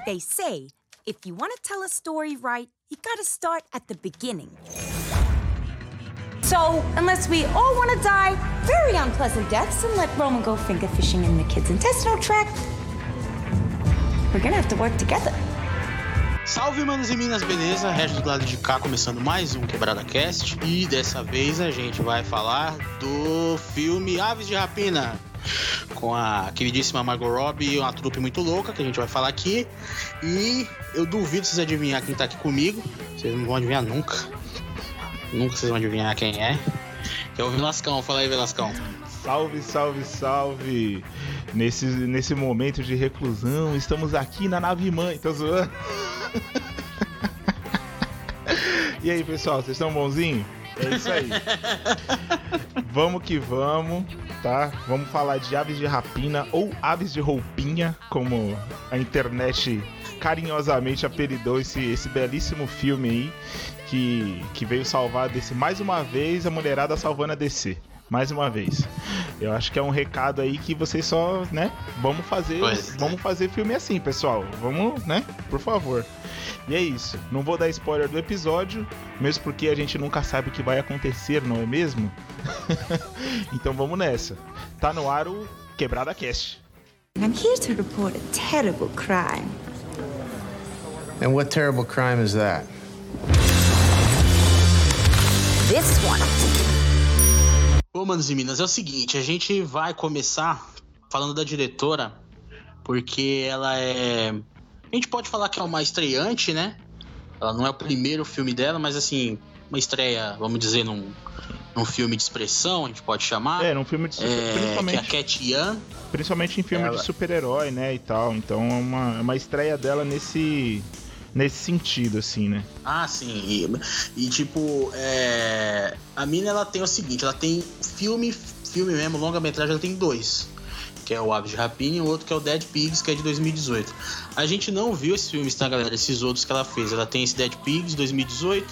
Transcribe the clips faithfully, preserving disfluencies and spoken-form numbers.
They say, if you want to tell a story right, you gotta start at the beginning. So, unless we all want to die very unpleasant deaths and let Roman go finger fishing in the kid's intestinal tract, we're gonna have to work together. Salve, manos e minas, beleza? Regis do lado de cá, começando mais um Quebrada Cast. E dessa vez a gente vai falar do filme Aves de Rapina, com a queridíssima Margot Robbie e uma trupe muito louca que a gente vai falar aqui. E eu duvido vocês adivinhar quem tá aqui comigo. Vocês não vão adivinhar nunca. Nunca vocês vão adivinhar quem é. Que é o Velascão. Fala aí, Velascão. Salve, salve, salve! Nesse, nesse momento de reclusão, estamos aqui na nave mãe. Tô zoando. E aí, pessoal, vocês estão bonzinhos? É isso aí. Vamos que vamos, tá? Vamos falar de Aves de Rapina ou Aves de Roupinha, como a internet carinhosamente apelidou esse, esse belíssimo filme aí, que, que veio salvar desse, mais uma vez, a mulherada salvando a D C. Mais uma vez. Eu acho que é um recado aí que vocês só, né? Vamos fazer, pois, vamos fazer filme assim, pessoal. Vamos, né? Por favor. E é isso. Não vou dar spoiler do episódio, mesmo porque a gente nunca sabe o que vai acontecer, não é mesmo? Então vamos nessa. Tá no ar o Quebrada Cast. I'm here to report a terrible crime. And what terrible crime is that? This one. Bom, manos e minas, é o seguinte, a gente vai começar falando da diretora, porque ela é... A gente pode falar que é uma estreante, né? Ela não é o primeiro filme dela, mas assim, uma estreia, vamos dizer, num, num filme de expressão, a gente pode chamar. É, num filme de super... é, principalmente... que é a Cat Yan. Principalmente em filme ela... de super-herói, né, e tal. Então é uma, é uma estreia dela nesse... Nesse sentido, assim, né? Ah, sim. E, e tipo, é... a mina, ela tem o seguinte, ela tem filme, filme mesmo, longa-metragem, ela tem dois. Que é o Aves de Rapina e o outro que é o Dead Pigs, que é de dois mil e dezoito. A gente não viu esses filmes, tá, galera? Esses outros que ela fez. Ela tem esse Dead Pigs, dois mil e dezoito.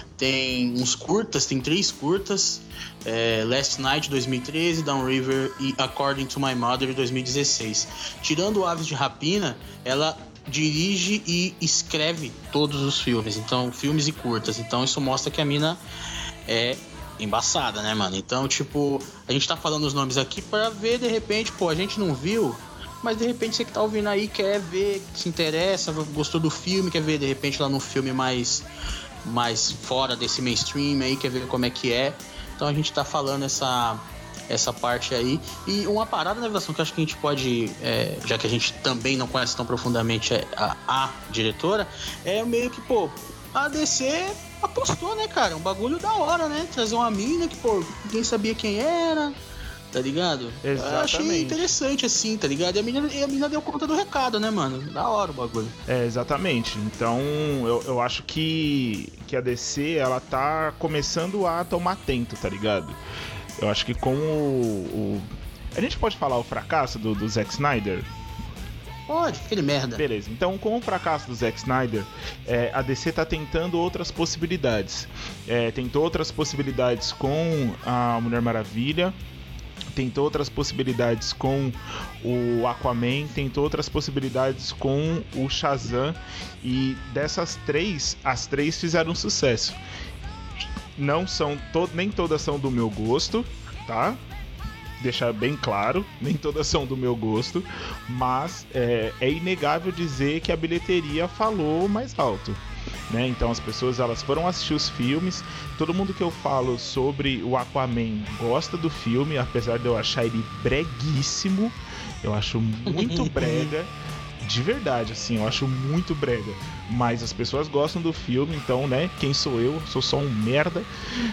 Tem uns curtas, tem três curtas. É, Last Night, dois mil e treze, Downriver e According to My Mother, dois mil e dezesseis. Tirando o Aves de Rapina, ela... dirige e escreve todos os filmes, então, filmes e curtas. Então isso mostra que a mina é embaçada, né, mano? Então, tipo, a gente tá falando os nomes aqui pra ver, de repente, pô, a gente não viu, mas de repente você que tá ouvindo aí quer ver, se interessa, gostou do filme, quer ver, de repente, lá num filme mais, mais fora desse mainstream aí, quer ver como é que é. Então a gente tá falando essa... essa parte aí. E uma parada, né, Vilação, que eu acho que a gente pode, é, já que a gente também não conhece tão profundamente a, a diretora, é meio que, pô, a D C apostou, né, cara? Um bagulho da hora, né? Trazer uma mina que, pô, ninguém sabia quem era, tá ligado? Exatamente. Eu achei interessante, assim, tá ligado? E a mina, e a mina deu conta do recado, né, mano? Da hora o bagulho. É, exatamente. Então, eu, eu acho que, que a D C, ela tá começando a tomar atento, tá ligado? Eu acho que com o, o... A gente pode falar o fracasso do, do Zack Snyder? Pode, aquele merda. Beleza, então com o fracasso do Zack Snyder, é, a D C tá tentando outras possibilidades. É, tentou outras possibilidades com a Mulher Maravilha, tentou outras possibilidades com o Aquaman, tentou outras possibilidades com o Shazam, e dessas três, as três fizeram sucesso. Não são, to- nem todas são do meu gosto, tá? Deixar bem claro, nem todas são do meu gosto, mas é, é inegável dizer que a bilheteria falou mais alto, né? Então as pessoas, elas foram assistir os filmes. Todo mundo que eu falo sobre o Aquaman gosta do filme, apesar de eu achar ele breguíssimo. Eu acho muito brega. De verdade, assim, eu acho muito brega. Mas as pessoas gostam do filme, então, né, quem sou eu? Sou só um merda.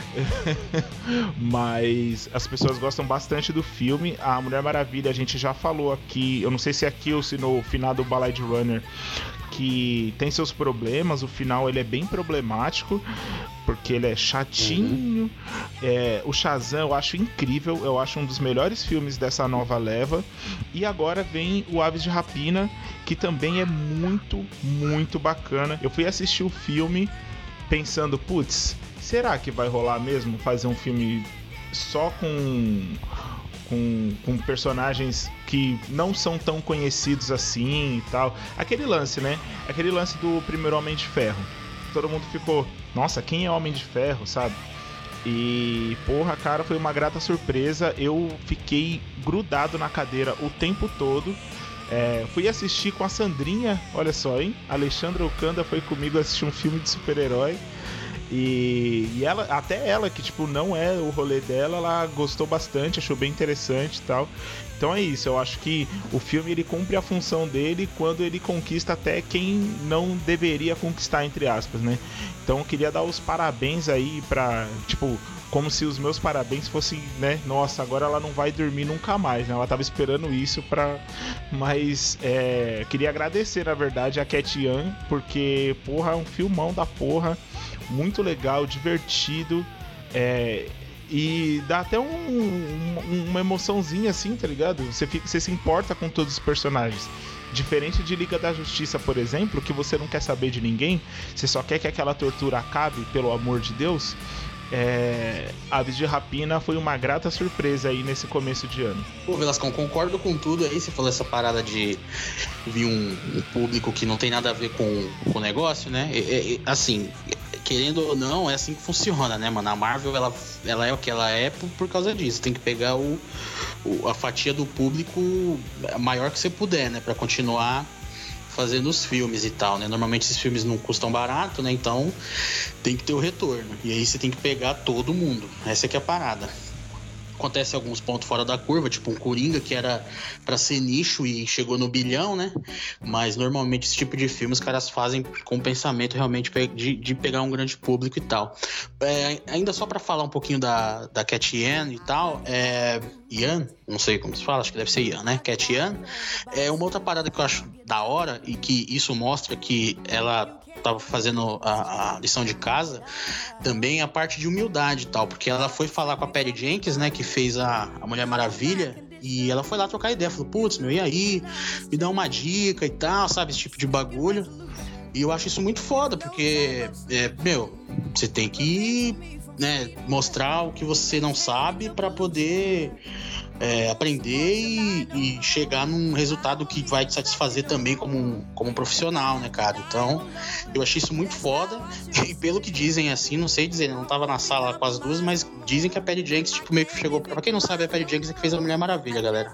Mas as pessoas gostam bastante do filme. A Mulher Maravilha, a gente já falou aqui, eu não sei se aqui ou se no final do Blade Runner, que tem seus problemas. O final, ele é bem problemático, porque ele é chatinho. Uhum. É, o Shazam eu acho incrível, eu acho um dos melhores filmes dessa nova leva. E agora vem o Aves de Rapina, que também é muito, muito bacana. Eu fui assistir o filme pensando, putz, será que vai rolar mesmo fazer um filme só com, com, com personagens que não são tão conhecidos assim e tal. Aquele lance, né? Aquele lance do primeiro Homem de Ferro. Todo mundo ficou, nossa, quem é Homem de Ferro, sabe? E, porra, cara, foi uma grata surpresa. Eu fiquei grudado na cadeira o tempo todo. É, fui assistir com a Sandrinha, olha só, hein? Alexandra Ocanda foi comigo assistir um filme de super-herói. E, e ela, até ela, que tipo, não é o rolê dela, ela gostou bastante, achou bem interessante e tal. Então é isso, eu acho que o filme ele cumpre a função dele quando ele conquista até quem não deveria conquistar, entre aspas, né? Então eu queria dar os parabéns aí pra, tipo, como se os meus parabéns fossem, né? Nossa, agora ela não vai dormir nunca mais, né? Ela tava esperando isso pra... Mas, é... queria agradecer, na verdade, a Cat Yan, porque, porra, é um filmão da porra. Muito legal, divertido, é, e dá até um, um, uma emoçãozinha assim, tá ligado? Você, fica, você se importa com todos os personagens. Diferente de Liga da Justiça, por exemplo, que você não quer saber de ninguém, você só quer que aquela tortura acabe, pelo amor de Deus. É, Aves de Rapina foi uma grata surpresa aí nesse começo de ano. Pô, Velascão, concordo com tudo aí. Você falou essa parada de vir um, um público que não tem nada a ver com, com o negócio, né? É, é, assim, querendo ou não, é assim que funciona, né, mano? A Marvel, ela, ela é o que ela é por, por causa disso. Tem que pegar o, o, a fatia do público maior que você puder, né? Pra continuar fazendo os filmes e tal, né? Normalmente esses filmes não custam barato, né? Então tem que ter o retorno. E aí você tem que pegar todo mundo. Essa é que é a parada. Acontece alguns pontos fora da curva, tipo um Coringa que era pra ser nicho e chegou no bilhão, né? Mas normalmente esse tipo de filme os caras fazem com o pensamento realmente de, de pegar um grande público e tal. É, ainda só pra falar um pouquinho da, da Cat Yan e tal, é... Yan? Não sei como se fala, acho que deve ser Yan, né? Cat Yan é uma outra parada que eu acho da hora e que isso mostra que ela tava fazendo a, a lição de casa, também a parte de humildade e tal, porque ela foi falar com a Patty Jenkins, né, que fez a, a Mulher Maravilha, e ela foi lá trocar ideia, falou, putz, meu, e aí? Me dá uma dica e tal, sabe, esse tipo de bagulho. E eu acho isso muito foda, porque, é, meu, você tem que, né, mostrar o que você não sabe pra poder é, aprender e, e chegar num resultado que vai te satisfazer também como um, como um profissional, né, cara? Então, eu achei isso muito foda. E pelo que dizem, assim, não sei dizer, não tava na sala com as duas, mas dizem que a Patty Jenkins, tipo, meio que chegou... Pra quem não sabe, a Patty Jenkins é que fez a Mulher Maravilha, galera.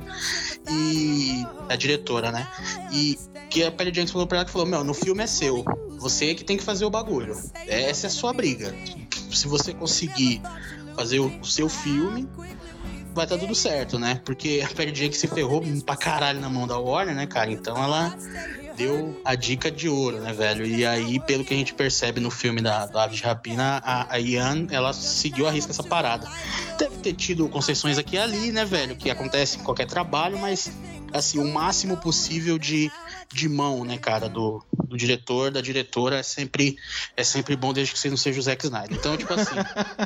E... a diretora, né? E que a Patty Jenkins falou pra ela, que falou, meu, no filme é seu. Você que tem que fazer o bagulho. Essa é a sua briga. Se você conseguir fazer o, o seu filme, vai estar tudo certo, né? Porque a Patty Jenkins se ferrou pra caralho na mão da Warner, né, cara? Então ela deu a dica de ouro, né, velho? E aí, pelo que a gente percebe no filme da, da Aves de Rapina, a, a Yan, ela seguiu a risca essa parada. Deve ter tido concessões aqui e ali, né, velho? Que acontece em qualquer trabalho, mas, assim, o máximo possível de, de mão, né, cara, do, do diretor, da diretora, é sempre, é sempre bom, desde que você não seja o Zack Snyder. Então, tipo assim...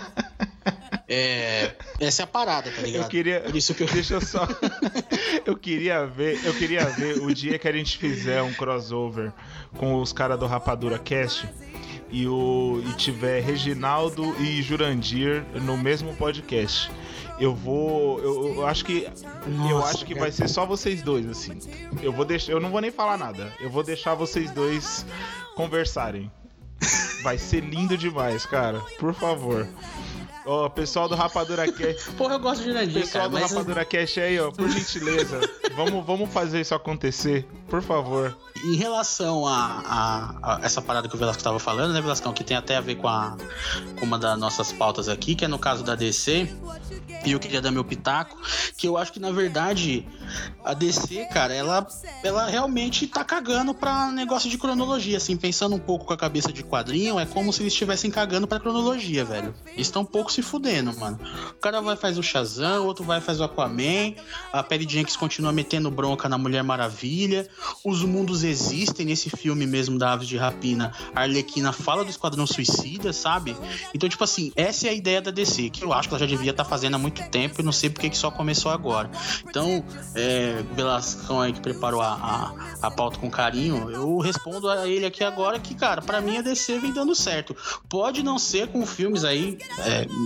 É, essa é a parada, tá ligado? Eu queria, Por isso que eu... deixa eu só, eu queria ver, eu queria ver o dia que a gente fizer um crossover com os caras do Rapadura Cast e o e tiver Reginaldo e Jurandir no mesmo podcast. Eu vou, eu, eu acho que Nossa, eu acho que vai ser só vocês dois, assim. Eu vou deixar, eu não vou nem falar nada. Eu vou deixar vocês dois conversarem. Vai ser lindo demais, cara. Por favor. Ó, oh, pessoal do Rapadura Cast. Porra, eu gosto de Jurandir, pessoal cara, do mas... Rapadura Cast aí, ó, por gentileza, vamos, vamos fazer isso acontecer, por favor. Em relação a, a, a essa parada que o Velasco tava falando, né, Velascão, que tem até a ver com, a, com uma das nossas pautas aqui, que é no caso da D C, e eu queria dar meu pitaco, que eu acho que, na verdade, a D C, cara, ela, ela realmente tá cagando pra negócio de cronologia, assim, pensando um pouco com a cabeça de quadrinho, é como se eles estivessem cagando pra cronologia, velho. Eles estão um pouco se fudendo, mano. O cara vai fazer o Shazam, o outro vai fazer o Aquaman, a Patty Jenkins continua metendo bronca na Mulher Maravilha, os mundos existem nesse filme mesmo da Aves de Rapina, a Arlequina fala do Esquadrão Suicida, sabe? Então, tipo assim, essa é a ideia da D C, que eu acho que ela já devia estar fazendo há muito tempo e não sei porque que só começou agora. Então, é, o Velascão aí que preparou a, a, a pauta com carinho, eu respondo a ele aqui agora que, cara, pra mim a D C vem dando certo. Pode não ser com filmes aí, é,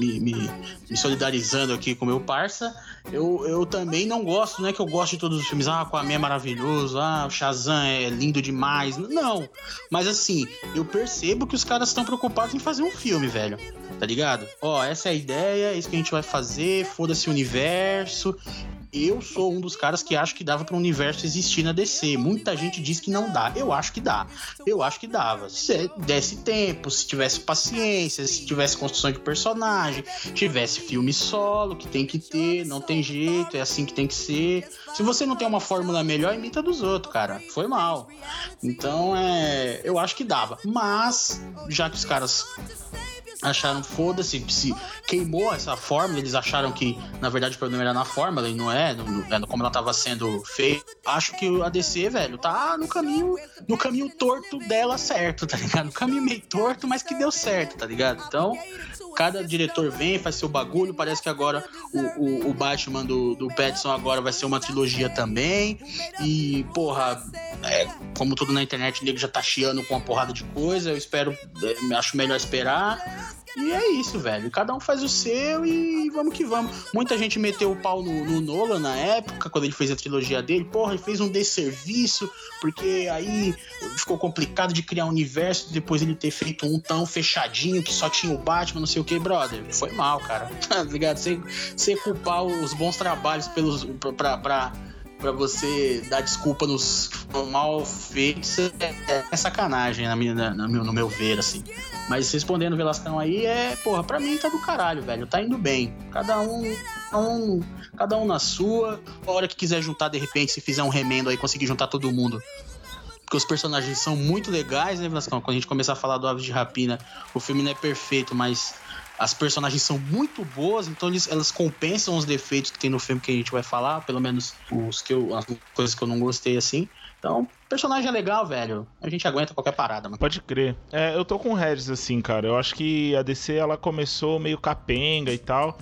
me, me, me solidarizando aqui com o meu parça, eu, eu também não gosto, não é que eu gosto de todos os filmes, ah, o Aquaman é maravilhoso, ah, o Shazam é lindo demais, não, mas assim, eu percebo que os caras estão preocupados em fazer um filme, velho, tá ligado? Ó, essa é a ideia, é isso que a gente vai fazer, foda-se o universo. Eu sou um dos caras que acho que dava para o universo existir na D C. Muita gente diz que não dá. Eu acho que dá. Eu acho que dava. Se desse tempo, se tivesse paciência, se tivesse construção de personagem, tivesse filme solo, que tem que ter, não tem jeito, é assim que tem que ser. Se você não tem uma fórmula melhor, imita dos outros, cara. Foi mal. Então, é, eu acho que dava. Mas, já que os caras acharam, foda-se, se queimou essa fórmula, eles acharam que, na verdade, o problema era na fórmula e não é, não, é como ela tava sendo feita. Acho que a D C, velho, tá no caminho, no caminho torto dela certo, tá ligado? No caminho meio torto, mas que deu certo, tá ligado? Então, cada diretor vem, faz seu bagulho, parece que agora o, o, o Batman do, do Pattinson agora vai ser uma trilogia também, e, porra, é, como tudo na internet, o nego já tá chiando com uma porrada de coisa, eu espero, é, acho melhor esperar. E é isso, velho. Cada um faz o seu e vamos que vamos. Muita gente meteu o pau no, no Nolan na época, quando ele fez a trilogia dele. Porra, ele fez um desserviço, porque aí ficou complicado de criar um universo depois ele ter feito um tão fechadinho que só tinha o Batman, não sei o que, brother. Foi mal, cara. Tá ligado? Você, você culpar os bons trabalhos pelos, pra, pra, pra você dar desculpa nos que foram mal feitos é, é sacanagem na minha, na, no meu ver, assim. Mas respondendo o Velascão aí, é, porra, pra mim tá do caralho, velho. Tá indo bem. Cada um, um, cada um na sua. A hora que quiser juntar, de repente, se fizer um remendo aí, conseguir juntar todo mundo. Porque os personagens são muito legais, né, Velascão? Quando a gente começar a falar do Aves de Rapina, o filme não é perfeito, mas as personagens são muito boas, então eles, elas compensam os defeitos que tem no filme que a gente vai falar, pelo menos os que eu, as coisas que eu não gostei, assim. Então, personagem é legal, velho. A gente aguenta qualquer parada, mano. Pode crer. É, eu tô com o Regis, assim, cara. Eu acho que a D C, ela começou meio capenga e tal.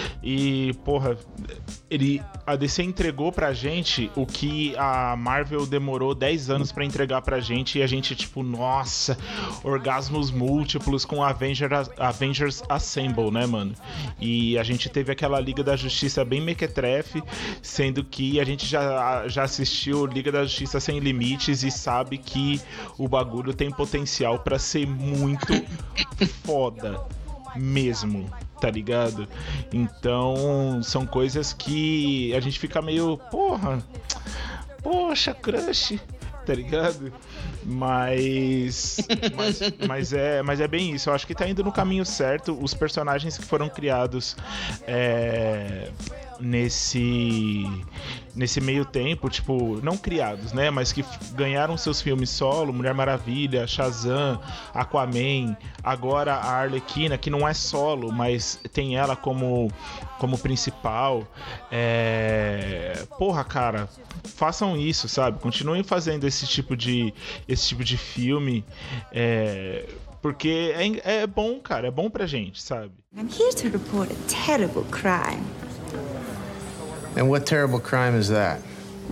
E, porra, ele, a D C entregou pra gente o que a Marvel demorou dez anos pra entregar pra gente. E a gente, tipo, nossa, orgasmos múltiplos com Avengers, Avengers Assemble, né, mano? E a gente teve aquela Liga da Justiça bem mequetrefe, sendo que a gente já, já assistiu Liga da Justiça Sem Limites e sabe que o bagulho tem potencial pra ser muito foda mesmo, tá ligado? Então são coisas que a gente fica meio, porra, poxa, crush, tá ligado? Mas, mas, mas, é, mas é bem isso. Eu acho que tá indo no caminho certo. Os personagens que foram criados é, nesse nesse meio tempo, tipo, não criados, né, mas que ganharam seus filmes solo, Mulher Maravilha, Shazam, Aquaman, agora a Arlequina, que não é solo, mas tem ela como, como principal. É... Porra, cara, façam isso, sabe? Continuem fazendo esse tipo de, esse tipo de filme, é... porque é, é bom, cara, é bom pra gente, sabe? I'm here to report a terrible crime. And what terrible crime is that?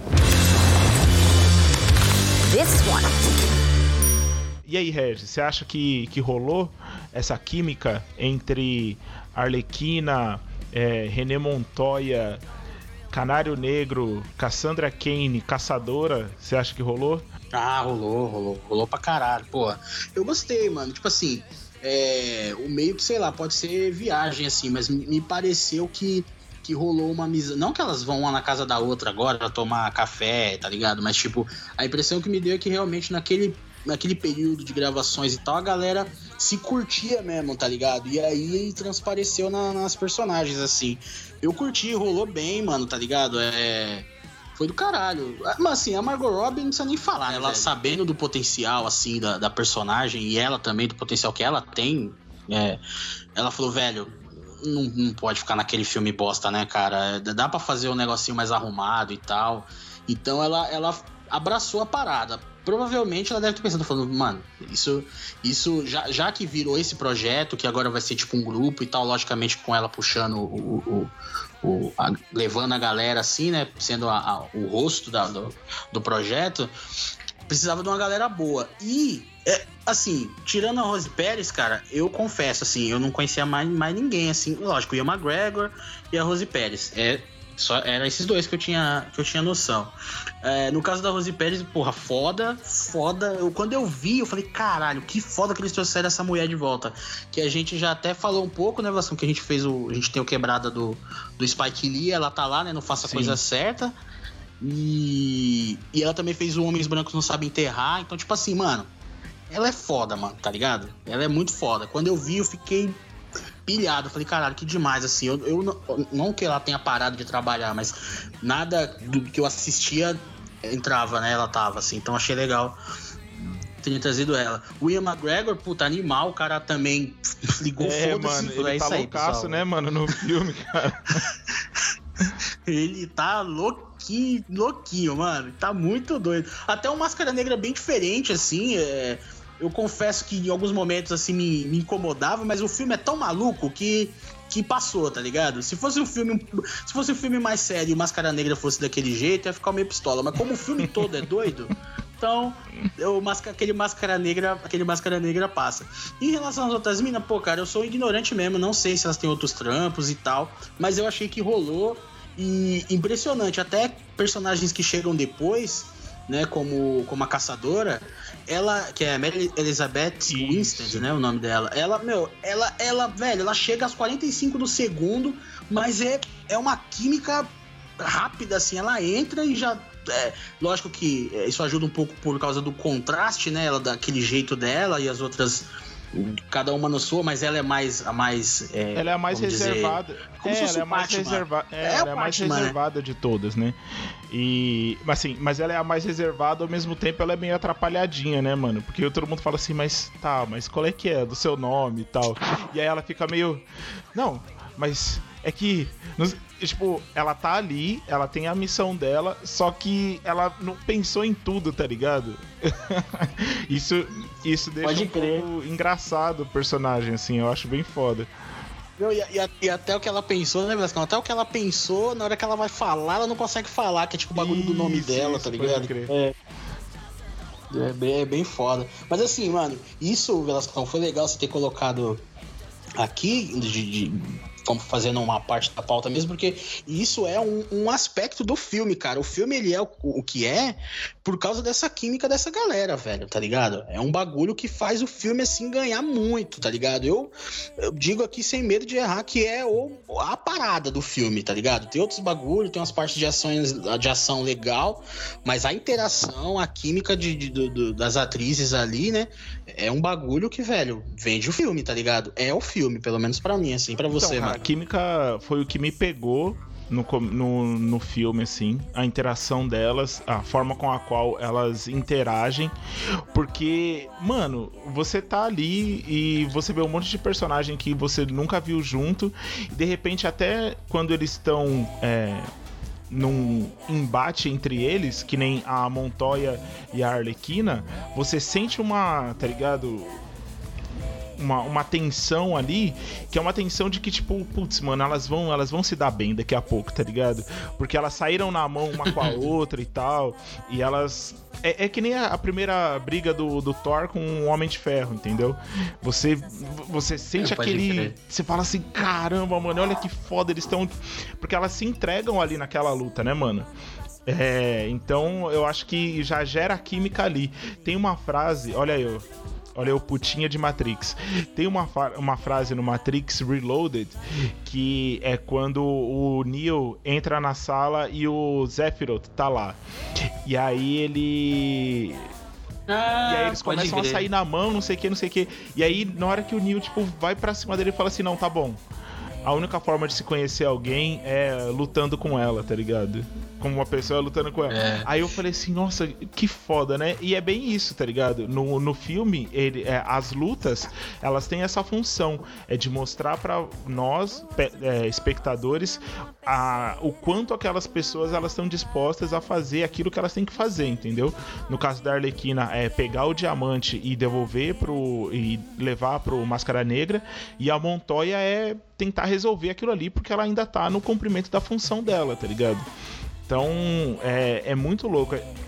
This one. E aí, Regis, você acha que, que rolou essa química entre Arlequina, é, René Montoya, Canário Negro, Cassandra Cain, Caçadora? Você acha que rolou? Ah, rolou, rolou, rolou pra caralho, porra. Eu gostei, mano, tipo assim, é, o meio que, sei lá, pode ser viagem, assim, mas me, me pareceu que que rolou uma amizade. Não que elas vão uma na casa da outra agora tomar café, tá ligado? Mas, tipo, a impressão que me deu é que realmente naquele, naquele período de gravações e tal, a galera se curtia mesmo, tá ligado? E aí transpareceu na, nas personagens, assim. Eu curti, rolou bem, mano, tá ligado? É... Foi do caralho. Mas, assim, a Margot Robbie não precisa nem falar, né? Ela velho? Sabendo do potencial, assim, da, da personagem e ela também, do potencial que ela tem, é... ela falou, velho, Não, não pode ficar naquele filme bosta, né, cara? Dá pra fazer um negocinho mais arrumado e tal. Então ela, ela abraçou a parada. Provavelmente ela deve ter pensado, falando, mano, isso, isso já, já que virou esse projeto, que agora vai ser tipo um grupo e tal, logicamente com ela puxando o, o, o a, levando a galera assim, né, sendo a, a, o rosto da, do, do projeto. precisava de uma galera boa. E, é, assim, tirando a Rose Pérez, cara, eu confesso, assim, eu não conhecia mais, mais ninguém, assim, lógico, o Ian McGregor e a Rose Pérez. É, só, era esses dois que eu tinha, que eu tinha noção. É, no caso da Rose Pérez, porra, foda, foda. Eu, quando eu vi, eu falei, caralho, que foda que eles trouxeram essa mulher de volta. Que a gente já até falou um pouco, né, Velasco, que a gente fez o... A gente tem o quebrada do, do Spike Lee, ela tá lá, né, não faça a coisa certa. E, e ela também fez o Homens Brancos Não Sabem Enterrar. Então, tipo assim, mano, ela é foda, mano, tá ligado? Ela é muito foda. Quando eu vi, eu fiquei pilhado. Falei, caralho, que demais, assim. Eu, eu não, não que ela tenha parado de trabalhar, mas nada do que eu assistia entrava, né? Ela tava, assim. Então, achei legal ter trazido ela. O Ian McGregor, puta, animal. O cara também ligou é, foda-se. Mano, ele é tá isso aí, loucaço, pessoal. né, mano, no filme, cara. Ele tá louquinho, louquinho, mano. Tá muito doido. Até o Máscara Negra é bem diferente, assim. É... Eu confesso que em alguns momentos, assim, me, me incomodava, mas o filme é tão maluco que, que passou, tá ligado? Se fosse um filme se fosse um filme mais sério e o Máscara Negra fosse daquele jeito, ia ficar meio pistola. Mas como o filme todo é doido, então eu, aquele, máscara negra, aquele Máscara Negra passa. Em relação às outras minas, pô, cara, eu sou ignorante mesmo, não sei se elas têm outros trampos e tal, mas eu achei que rolou. E impressionante, até personagens que chegam depois, né, como, como a Caçadora, ela, que é a Mary Elizabeth Winstead, né, o nome dela, ela, meu, ela, ela, velho, ela chega aos quarenta e cinco do segundo, mas é, é uma química rápida, assim, ela entra e já, é, lógico que isso ajuda um pouco por causa do contraste, né, ela, daquele jeito dela e as outras... Cada uma no sua, mas ela é mais a mais é, ela é a mais reservada. Dizer, como é, se fosse ela é mais reservada. É, é, ela é a mais reservada, né, de todas, né? E assim, mas ela é a mais reservada, ao mesmo tempo ela é meio atrapalhadinha, né, mano? Porque todo mundo fala assim, mas tá, mas qual é que é do seu nome e tal? E aí ela fica meio, não, mas é que, tipo, ela tá ali, ela tem a missão dela, só que ela não pensou em tudo, tá ligado? isso, isso deixa Pode um crer. pouco engraçado o personagem, assim, eu acho bem foda. Não, e, e, e até o que ela pensou, né, Velasco? Até o que ela pensou, na hora que ela vai falar, ela não consegue falar, que é tipo o bagulho do nome Isso, dela, isso, tá ligado? É. É bem, é bem foda. Mas assim, mano, isso, Velasco, foi legal você ter colocado aqui, de, de como fazendo uma parte da pauta mesmo, porque isso é um, um aspecto do filme, cara. O filme, ele é o, o que é por causa dessa química dessa galera, velho, tá ligado? É um bagulho que faz o filme, assim, ganhar muito, tá ligado? Eu, eu digo aqui sem medo de errar que é o, a parada do filme, tá ligado? Tem outros bagulhos, tem umas partes de, ações, de ação legal, mas a interação, a química de, de, de, das atrizes ali, né, é um bagulho que, velho, vende o filme, tá ligado? É o filme, pelo menos pra mim, assim, pra você, então, mano. A química foi o que me pegou no, no, no filme, assim, a interação delas, a forma com a qual elas interagem, porque, mano, você tá ali e você vê um monte de personagem que você nunca viu junto, e de repente até quando eles estão é, num embate entre eles, que nem a Montoya e a Arlequina, você sente uma, tá ligado? Uma, uma tensão ali, que é uma tensão de que, tipo, putz, mano, elas vão, elas vão se dar bem daqui a pouco, tá ligado? Porque elas saíram na mão uma com a outra e tal, e elas... É, é que nem a, a primeira briga do, do Thor com o Homem de Ferro, entendeu? Você, você sente é, aquele... Você fala assim, caramba, mano, olha que foda, eles estão... Porque elas se entregam ali naquela luta, né, mano? É, então eu acho que já gera química ali. Tem uma frase, olha aí, eu... Olha o putinha de Matrix. Tem uma, uma frase no Matrix Reloaded que é quando o Neo entra na sala e o Sephiroth tá lá. E aí ele... Ah, e aí eles começam crer. a sair na mão, não sei o que, não sei o que. E aí na hora que o Neo, tipo, vai pra cima dele e fala assim, não, tá bom. A única forma de se conhecer alguém é lutando com ela, tá ligado? Como uma pessoa lutando com ela. É. Aí eu falei assim, nossa, que foda, né? E é bem isso, tá ligado? No, no filme, ele, é, as lutas, elas têm essa função, é de mostrar pra nós, é, espectadores, a, o quanto aquelas pessoas elas estão dispostas a fazer aquilo que elas têm que fazer, entendeu? No caso da Arlequina, é pegar o diamante e devolver pro... e levar pro Máscara Negra, e a Montoya é tentar resolver aquilo ali, porque ela ainda tá no cumprimento da função dela, tá ligado? Então, é, é muito louco.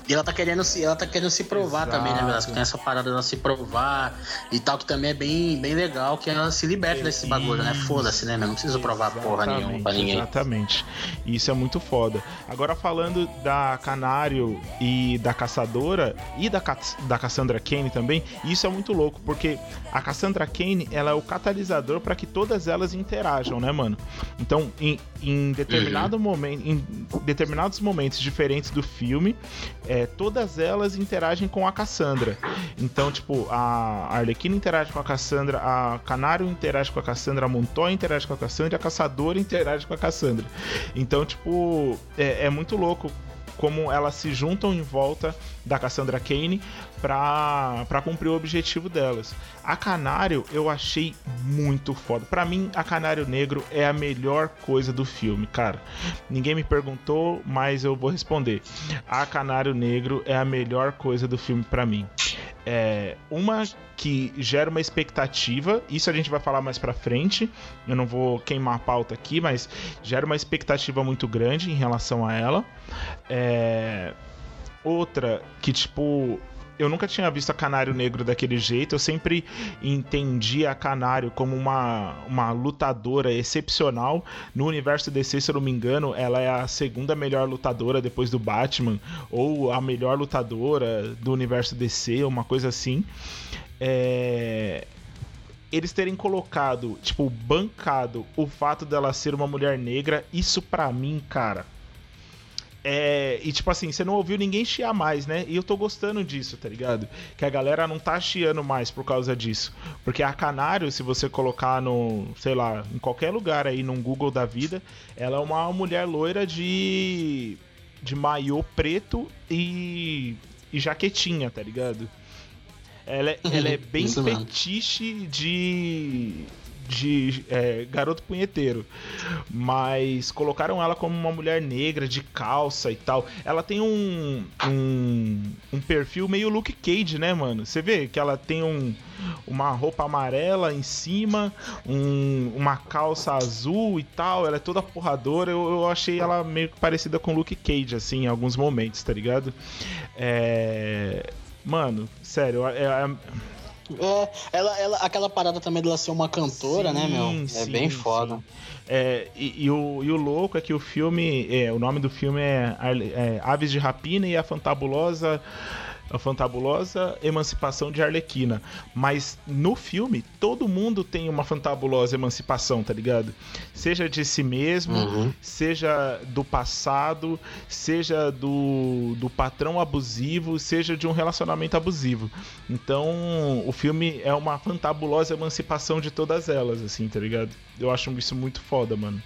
E ela tá querendo se, ela tá querendo se provar. Exato. Também, né, Velasco? Tem essa parada dela se provar e tal, que também é bem, bem legal, que ela se liberta desse bagulho, né? Foda-se, né, meu? Não precisa provar porra nenhuma pra ninguém. Exatamente. Isso é muito foda. Agora, falando da Canário e da Caçadora, e da, Ca... da Cassandra Cain também, isso é muito louco, porque a Cassandra Cain, ela é o catalisador para que todas elas interajam, né, mano? Então, em, em, determinado uhum. momento, em determinados momentos diferentes do filme, é, todas elas interagem com a Cassandra. Então, tipo, a Arlequina interage com a Cassandra, a Canário interage com a Cassandra, a Montoya interage com a Cassandra e a Caçadora interage com a Cassandra. Então, tipo, é, é muito louco como elas se juntam em volta da Cassandra Cain pra, pra cumprir o objetivo delas. A Canário eu achei muito foda. Pra mim, a Canário Negro é a melhor coisa do filme, cara. Ninguém me perguntou, mas eu vou responder. A Canário Negro é a melhor coisa do filme pra mim. É uma que gera uma expectativa, isso a gente vai falar mais pra frente, eu não vou queimar a pauta aqui, mas gera uma expectativa muito grande em relação a ela. É... Outra que, tipo, eu nunca tinha visto a Canário Negro daquele jeito, eu sempre entendi a Canário como uma, uma lutadora excepcional. No universo D C, se eu não me engano, ela é a segunda melhor lutadora depois do Batman, ou a melhor lutadora do universo D C, uma coisa assim. É... Eles terem colocado, tipo, bancado o fato dela ser uma mulher negra, isso pra mim, cara... É, e tipo assim, você não ouviu ninguém chiar mais, né? E eu tô gostando disso, tá ligado? Que a galera não tá chiando mais por causa disso. Porque a Canário, se você colocar no, sei lá, em qualquer lugar aí, num Google da vida, ela é uma mulher loira de de maiô preto e, e jaquetinha, tá ligado? Ela, é, ela é bem fetiche de... de é, garoto punheteiro, mas colocaram ela como uma mulher negra de calça e tal. Ela tem um um, um perfil meio Luke Cage, né, mano? Você vê que ela tem um, uma roupa amarela em cima, um, uma calça azul e tal, ela é toda porradora. Eu, eu achei ela meio que parecida com Luke Cage, assim, em alguns momentos, tá ligado? É... Mano, sério, é... é... É, ela, ela, aquela parada também dela ser uma cantora, sim, né, meu? É sim, bem foda. É, e, e, o, e o louco é que o filme, é, o nome do filme é, é Aves de Rapina e a Fantabulosa... A fantabulosa emancipação de Arlequina. Mas no filme, todo mundo tem uma fantabulosa emancipação, tá ligado? Seja de si mesmo, uhum. seja do passado, seja do, do patrão abusivo, seja de um relacionamento abusivo. Então, o filme é uma fantabulosa emancipação de todas elas, assim, tá ligado? Eu acho isso muito foda, mano.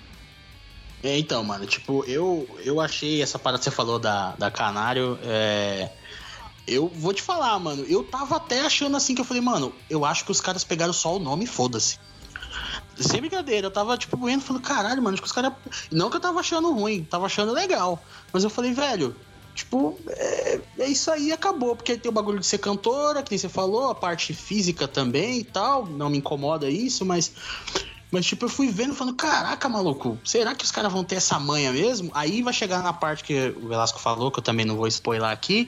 É, então, mano, tipo, eu, eu achei essa parada que você falou da, da Canário, é... Eu vou te falar, mano, eu tava até achando assim, que eu falei, mano, eu acho que os caras pegaram só o nome e foda-se. Sem brincadeira, eu tava, tipo, vendo, falando, caralho, mano, acho que os caras... Não que eu tava achando ruim, tava achando legal. Mas eu falei, velho, tipo, é, é isso aí, acabou. Porque tem o bagulho de ser cantora, que nem você falou, a parte física também e tal, não me incomoda isso, mas... Mas, tipo, eu fui vendo, falando, caraca, maluco, será que os caras vão ter essa manha mesmo? Aí vai chegar na parte que o Velasco falou, que eu também não vou spoiler aqui,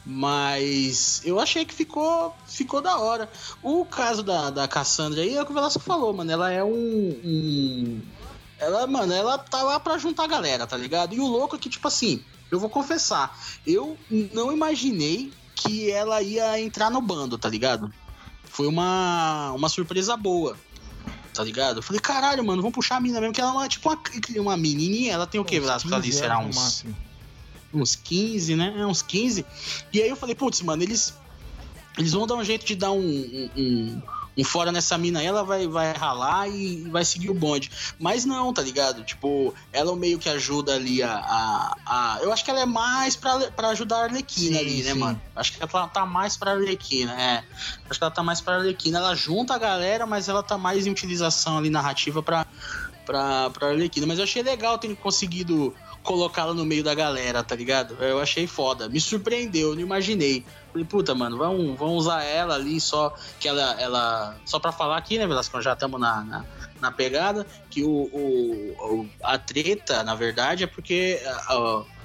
mas eu achei que ficou, ficou da hora. O caso da, da Cassandra aí é o que o Velasco falou, mano, ela é um... um... Ela, mano, ela tá lá pra juntar a galera, tá ligado? E o louco é que, tipo assim, eu vou confessar, eu não imaginei que ela ia entrar no bando, tá ligado? Foi uma, uma surpresa boa. Tá ligado? Eu falei, caralho, mano, vamos puxar a mina mesmo, que ela é uma, tipo uma, uma menininha, ela tem o quê, Velasco? Ali será uns... Uns quinze, né? É, uns quinze. E aí eu falei, putz, mano, eles... Eles vão dar um jeito de dar um... um, um um fora nessa mina aí, ela vai, vai ralar e vai seguir o bonde. Mas não, tá ligado? Tipo, ela meio que ajuda ali a... a, a eu acho que ela é mais pra, pra ajudar a Arlequina sim, ali, né, sim. mano? Acho que ela tá mais pra Arlequina, é. Acho que ela tá mais pra Arlequina. Ela junta a galera, mas ela tá mais em utilização ali narrativa pra, pra, pra Arlequina. Mas eu achei legal ter conseguido colocá-la no meio da galera, tá ligado? Eu achei foda. Me surpreendeu, não imaginei. Falei, puta, mano, vamos, vamos usar ela ali só que ela, ela... Só pra falar aqui, né, Velasco? Já estamos na, na, na pegada que o, o, a treta, na verdade, é porque... A,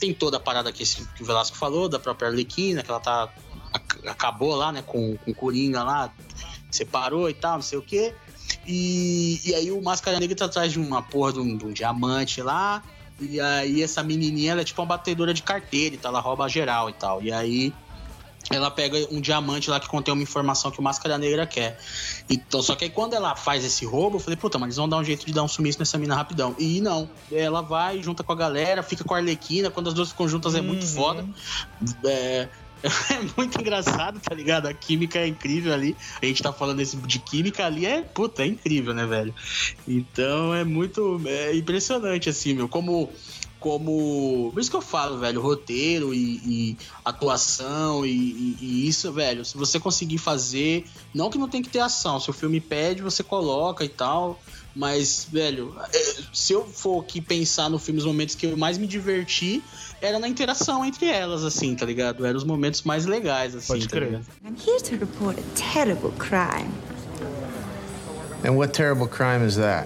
tem toda a parada que, esse, que o Velasco falou, da própria Arlequina, que ela tá, acabou lá, né, com, com o Coringa lá, separou e tal, não sei o quê. E, e aí o Máscara Negra tá atrás de uma porra de um, de um diamante lá. E aí essa menininha, ela é tipo uma batedora de carteira e tal, ela rouba geral e tal. E aí ela pega um diamante lá que contém uma informação que o Máscara Negra quer. Então, só que aí quando ela faz esse roubo, eu falei, puta, mas eles vão dar um jeito de dar um sumiço nessa mina rapidão. E não, ela vai, junta com a galera, fica com a Arlequina, quando as duas ficam juntas é muito uhum. foda. É... É muito engraçado, tá ligado? A química é incrível ali. A gente tá falando desse, de química ali, é, puta, é incrível, né, velho? Então é muito é impressionante, assim, meu. Como, como... Por isso que eu falo, velho, roteiro e, e atuação e, e, e isso, velho, se você conseguir fazer... Não que não tem que ter ação, se o filme pede, você coloca e tal... Mas, velho, se eu for aqui pensar no filme, os momentos que eu mais me diverti era na interação entre elas, assim, tá ligado? Eram os momentos mais legais, assim. Pode crer. Tá I'm here to report a terrible crime. And what terrible crime is that?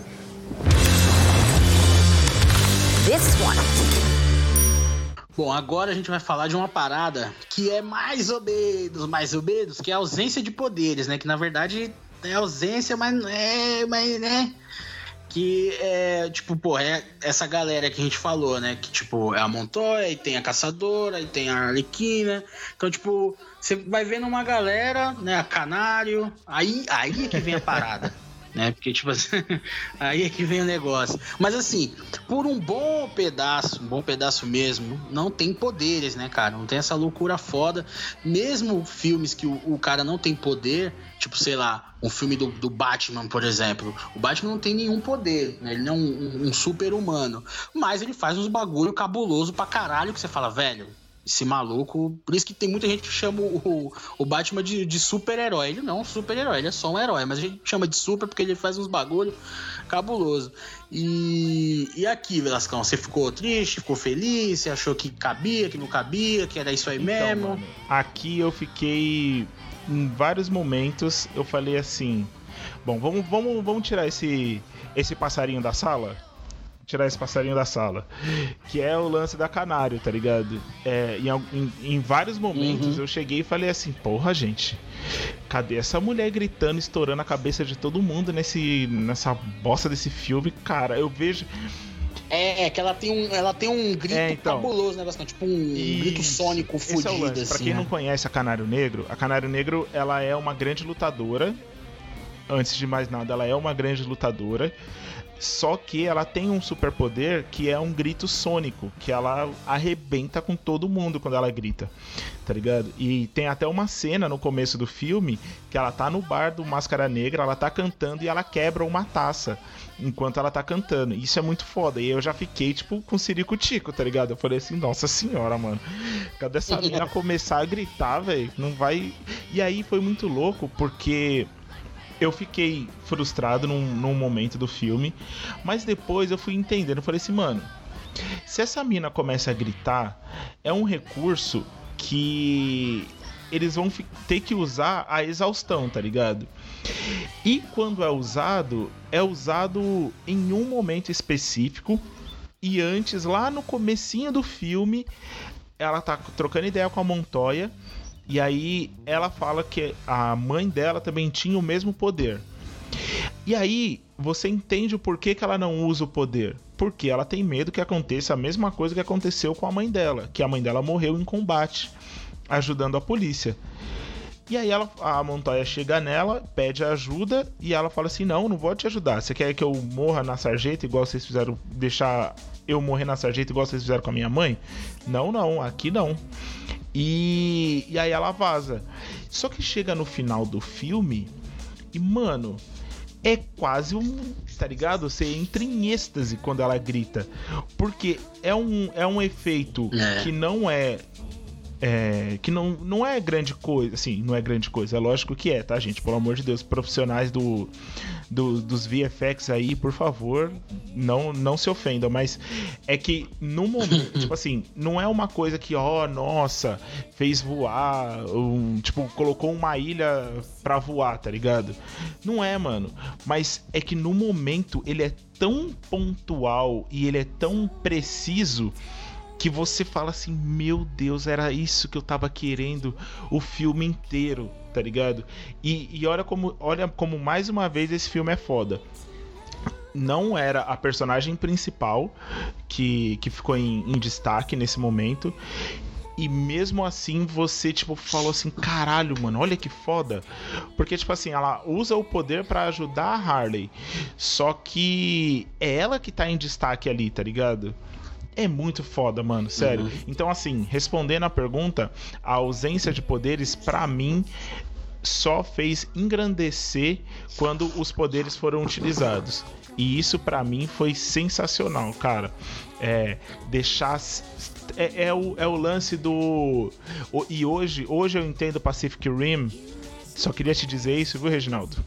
This one. Bom, agora a gente vai falar de uma parada que é mais ou menos, mais ou menos, que é a ausência de poderes, né? Que na verdade é ausência, mas não é, mas né? Que é, tipo, pô, é essa galera que a gente falou, né? Que, tipo, é a Montoya, e tem a Caçadora, e tem a Arlequina. Então, tipo, você vai vendo uma galera, né? A Canário. Aí, aí é que vem a parada, né? Porque, tipo assim, aí é que vem o negócio. Mas, assim, por um bom pedaço, um bom pedaço mesmo, não tem poderes, né, cara? Não tem essa loucura foda. Mesmo filmes que o, o cara não tem poder, tipo, sei lá, um filme do, do Batman, por exemplo. O Batman não tem nenhum poder, né? Ele não é um, um, um super-humano. Mas ele faz uns bagulho cabuloso pra caralho que você fala, velho, esse maluco... Por isso que tem muita gente que chama o, o Batman de, de super-herói. Ele não é um super-herói, ele é só um herói. Mas a gente chama de super porque ele faz uns bagulho cabuloso. E, e aqui, Velascão, você ficou triste, ficou feliz? Você achou que cabia, que não cabia, que era isso aí então, mesmo? Mano, aqui eu fiquei... Em vários momentos eu falei assim... Bom, vamos, vamos, vamos tirar esse, esse passarinho da sala? Tirar esse passarinho da sala. Que é o lance da Canário, tá ligado? É, em, em, em vários momentos uhum. eu cheguei e falei assim... Porra, gente... Cadê essa mulher gritando, estourando a cabeça de todo mundo nesse, nessa bosta desse filme? Cara, eu vejo... É, que ela tem um, ela tem um grito é, então, cabuloso, né? Tipo um e... grito sônico fudido, é o lance. Assim. Pra quem né? não conhece a Canário Negro, a Canário Negro, ela é uma grande lutadora. Antes de mais nada, ela é uma grande lutadora. Só que ela tem um superpoder que é um grito sônico, que ela arrebenta com todo mundo quando ela grita, tá ligado? E tem até uma cena no começo do filme que ela tá no bar do Máscara Negra, ela tá cantando e ela quebra uma taça enquanto ela tá cantando. Isso é muito foda. E eu já fiquei, tipo, com ciricutico, tá ligado? Eu falei assim, nossa senhora, mano. Cadê essa menina começar a gritar, velho? Não vai... E aí foi muito louco, porque... eu fiquei frustrado num, num momento do filme, mas depois eu fui entendendo, eu falei assim, mano, se essa mina começa a gritar, é um recurso que eles vão ter que usar a exaustão, tá ligado? E quando é usado, é usado em um momento específico, e antes, lá no comecinho do filme, ela tá trocando ideia com a Montoya, e aí ela fala que a mãe dela também tinha o mesmo poder. E aí você entende o porquê que ela não usa o poder. Porque ela tem medo que aconteça a mesma coisa que aconteceu com a mãe dela. Que a mãe dela morreu em combate, ajudando a polícia. E aí ela, a Montoya chega nela, pede ajuda e ela fala assim, não, não vou te ajudar. Você quer que eu morra na sarjeta igual vocês fizeram, deixar eu morrer na sarjeta igual vocês fizeram com a minha mãe? Não, não, aqui não. E, e aí ela vaza. Só que chega no final do filme e, mano, é quase um... Tá ligado? Você entra em êxtase quando ela grita. Porque é um, é um efeito é. que não é... É, que não, não é grande coisa, assim, não é grande coisa, é lógico que é, tá, gente? Pelo amor de Deus, profissionais do, do, dos V F X aí, por favor, não, não se ofendam, mas é que no momento, tipo assim, não é uma coisa que, ó, oh, nossa, fez voar, um, tipo, colocou uma ilha pra voar, tá ligado? Não é, mano, mas é que no momento ele é tão pontual e ele é tão preciso que você fala assim, meu Deus, era isso que eu tava querendo o filme inteiro, tá ligado? E, e olha, como, olha como mais uma vez esse filme é foda. Não era a personagem principal que, que ficou em, em destaque nesse momento. E mesmo assim você, tipo, falou assim, caralho, mano, olha que foda. Porque, tipo assim, ela usa o poder pra ajudar a Harley. Só que é ela que tá em destaque ali, tá ligado? É muito foda, mano, sério. Uhum. Então, assim, respondendo a pergunta, a ausência de poderes, pra mim, só fez engrandecer quando os poderes foram utilizados. E isso, pra mim, foi sensacional, cara. É, deixar... É, é, o, é o lance do... O, e hoje, hoje eu entendo Pacific Rim. Só queria te dizer isso, viu, Reginaldo?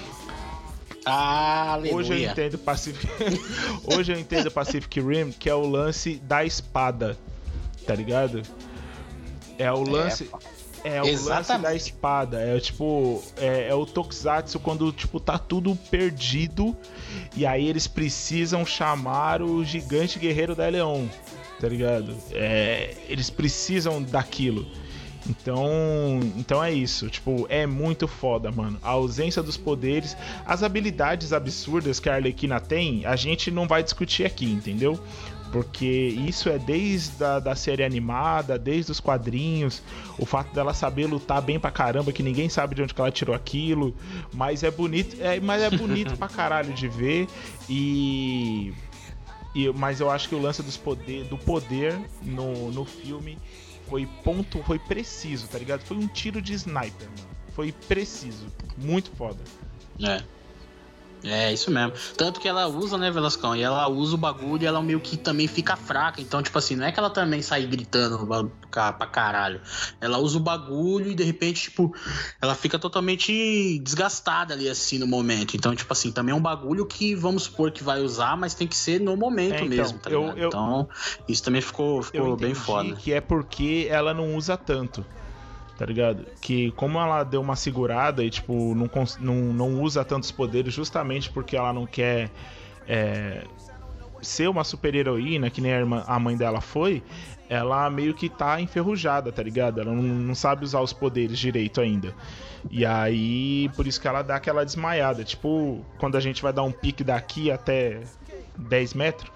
Ah, aleluia. Hoje eu entendo Pacific... Hoje eu entendo Pacific Rim, que é o lance da espada, tá ligado? É o lance... É o Exatamente. lance da espada. É tipo... É, é o Tokusatsu quando, tipo, tá tudo perdido. E aí eles precisam chamar o gigante guerreiro da Eleon, tá ligado? É, eles precisam daquilo. Então, então é isso, tipo, é muito foda, mano. A ausência dos poderes, as habilidades absurdas que a Arlequina tem, a gente não vai discutir aqui, entendeu? Porque isso é desde a da série animada, desde os quadrinhos, o fato dela saber lutar bem pra caramba, que ninguém sabe de onde que ela tirou aquilo, mas é bonito, é, mas é bonito pra caralho de ver. E, e mas eu acho que o lance dos poder, do poder no, no filme foi ponto, foi preciso, tá ligado? Foi um tiro de sniper, mano. Foi preciso, muito foda. É. É, isso mesmo. Tanto que ela usa, né, Velascão? E ela usa o bagulho e ela meio que também fica fraca. Então, tipo assim, não é que ela também sai gritando pra caralho. Ela usa o bagulho e de repente, tipo, ela fica totalmente desgastada ali, assim, no momento. Então, tipo assim, também é um bagulho que vamos supor que vai usar, mas tem que ser no momento é, então, mesmo, tá ligado? Eu, eu, então, isso também ficou, ficou bem foda. Que é porque ela não usa tanto. Tá ligado? Que como ela deu uma segurada e, tipo, não, não, não usa tantos poderes justamente porque ela não quer é, ser uma super heroína, que nem a, irmã, a mãe dela foi, ela meio que tá enferrujada, tá ligado? Ela não, não sabe usar os poderes direito ainda. E aí, por isso que ela dá aquela desmaiada. Tipo, quando a gente vai dar um pique daqui até dez metros.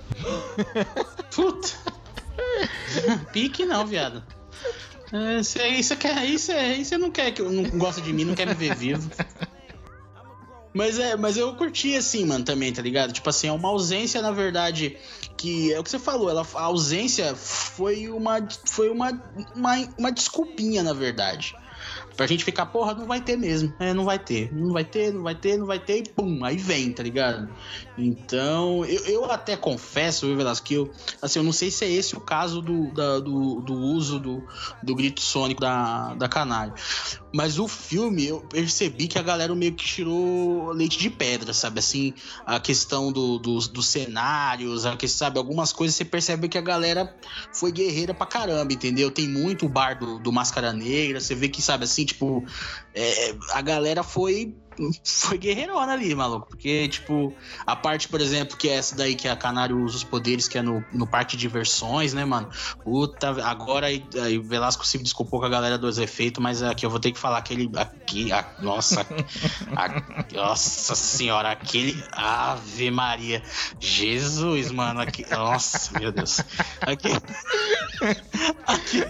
Puta! Pique não, viado. Isso, isso, quer, isso, é, isso não quer que eu não gosta de mim, não quer me ver vivo. Mas é, mas eu curti assim, mano, também, tá ligado? Tipo assim, é uma ausência, na verdade, que é o que você falou, ela, a ausência foi uma foi uma, uma, uma desculpinha, na verdade. Pra gente ficar, porra, não vai ter mesmo. É, não vai ter. Não vai ter, não vai ter, não vai ter e pum, aí vem, tá ligado? Então, eu, eu até confesso, viu, Velasco, que eu, assim, eu não sei se é esse o caso do, da, do, do uso do, do grito sônico da, da Canário. Mas o filme, eu percebi que a galera meio que tirou leite de pedra, sabe? Assim, a questão do, do, dos cenários, a que, sabe? Algumas coisas você percebe que a galera foi guerreira pra caramba, entendeu? Tem muito o bar do, do Máscara Negra, você vê que, sabe, assim, tipo, é, a galera foi... Foi guerreirona ali, maluco. Porque, tipo, a parte, por exemplo, que é essa daí que a Canário usa os poderes, que é no, no parque de diversões, né, mano? Puta, agora aí, aí Velasco se desculpou com a galera dos efeitos, mas aqui eu vou ter que falar aquele. Aqui, a, nossa. A, nossa senhora, aquele. Ave Maria. Jesus, mano. Aqui, nossa, meu Deus. Aqui. Aqui.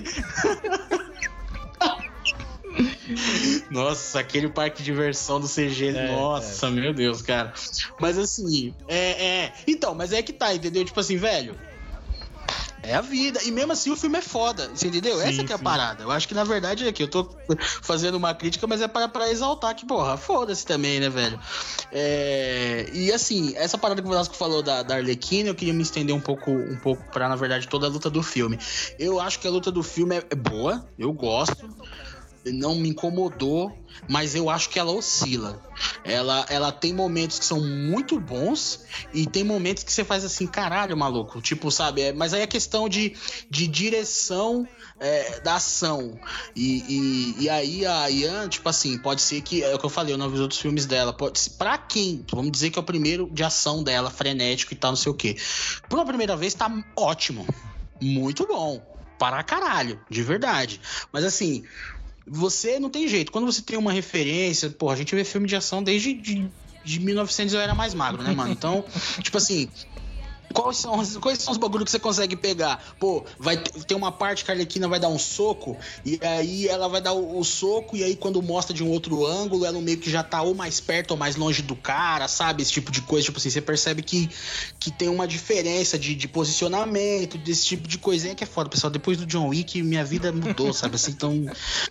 Nossa, aquele parque de diversão do C G, é, nossa, é. Meu Deus, cara. Mas assim, é, é. Então, mas é que tá, entendeu? Tipo assim, velho. É a vida. E mesmo assim o filme é foda, você entendeu? Sim, essa que é a sim. parada. Eu acho que na verdade é que eu tô fazendo uma crítica, mas é pra, pra exaltar que, porra, foda-se também, né, velho? É... E assim, essa parada que o Velasco falou da, da Arlequina, eu queria me estender um pouco, um pouco pra, na verdade, toda a luta do filme. Eu acho que a luta do filme é boa, eu gosto. Não me incomodou, mas eu acho que ela oscila. Ela, ela tem momentos que são muito bons e tem momentos que você faz assim, caralho, maluco. Tipo, sabe? É, mas aí é questão de, de direção é, da ação. E, e, e aí a Ian, tipo assim, pode ser que, é o que eu falei, eu não vi os outros filmes dela. Pode ser, pra quem? Vamos dizer que é o primeiro de ação dela, frenético e tal, não sei o quê. Por uma primeira vez, tá ótimo. muito bom. Para caralho, de verdade. Mas assim, você não tem jeito. Quando você tem uma referência... Porra, a gente vê filme de ação desde de, de mil e novecentos eu era mais magro, né, mano? Então, tipo assim... Quais são, quais são os bagulhos que você consegue pegar? Pô, vai ter uma parte que a Arlequina vai dar um soco, e aí ela vai dar o, o soco, e aí quando mostra de um outro ângulo, ela meio que já tá ou mais perto ou mais longe do cara, sabe? Esse tipo de coisa, tipo assim, você percebe que, que tem uma diferença de, de posicionamento, desse tipo de coisinha que é foda, pessoal. Depois do John Wick, minha vida mudou, sabe? Assim, então,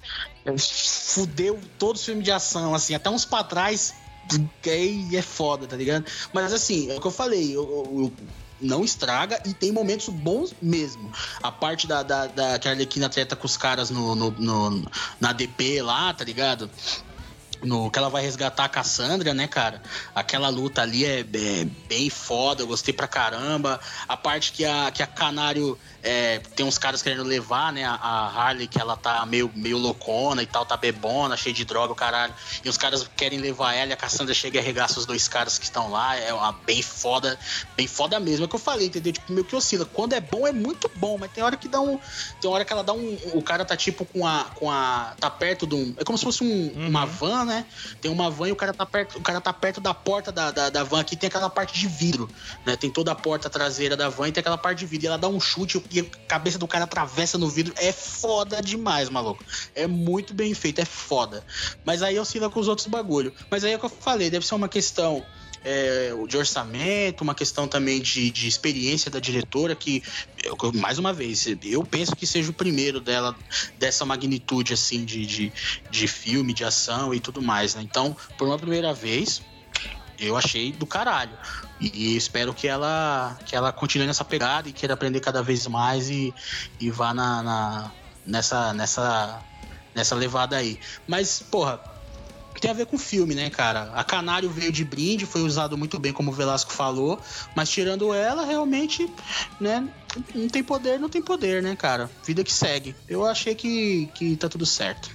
fudeu todos os filmes de ação, assim, até uns pra trás, que aí é foda, tá ligado? Mas assim, é o que eu falei, eu, eu não estraga e tem momentos bons mesmo. A parte da, da, da que a Arlequina treta com os caras no, no, no, na D P lá, tá ligado? No, que ela vai resgatar a Cassandra, né, cara? Aquela luta ali é, é bem foda, eu gostei pra caramba. A parte que a, que a Canário... É, tem uns caras querendo levar, né, a, a Harley, que ela tá meio, meio loucona e tal, tá bebona, cheia de droga, o caralho. E os caras querem levar ela e a Cassandra chega e arregaça os dois caras que estão lá. É uma bem foda, bem foda mesmo. É o que eu falei, entendeu? Tipo, meio que oscila. Quando é bom, é muito bom, mas tem hora que dá um... Tem hora que ela dá um... O cara tá tipo com a... Com a tá perto de um... É como se fosse um, uhum. uma van, né? Tem uma van e o cara tá perto, o cara tá perto da porta da, da, da van. Aqui tem aquela parte de vidro, né? Tem toda a porta traseira da van e tem aquela parte de vidro. E ela dá um chute e a cabeça do cara atravessa no vidro. É foda demais, maluco. É muito bem feito, é foda. Mas aí oscila com os outros bagulho. Mas aí é o que eu falei, deve ser uma questão é, de orçamento, uma questão também de, de experiência da diretora, que, eu, mais uma vez, eu penso que seja o primeiro dela, dessa magnitude, assim, de, de, de filme, de ação e tudo mais, né? Então, por uma primeira vez, eu achei do caralho. E espero que ela, que ela continue nessa pegada e queira aprender cada vez mais e, e vá na, na, nessa, nessa, nessa levada aí. Mas, porra, tem a ver com o filme, né, cara? A Canário veio de brinde, foi usado muito bem, como o Velasco falou, mas tirando ela, realmente, né, não tem poder, não tem poder, né, cara? Vida que segue. Eu achei que, que tá tudo certo.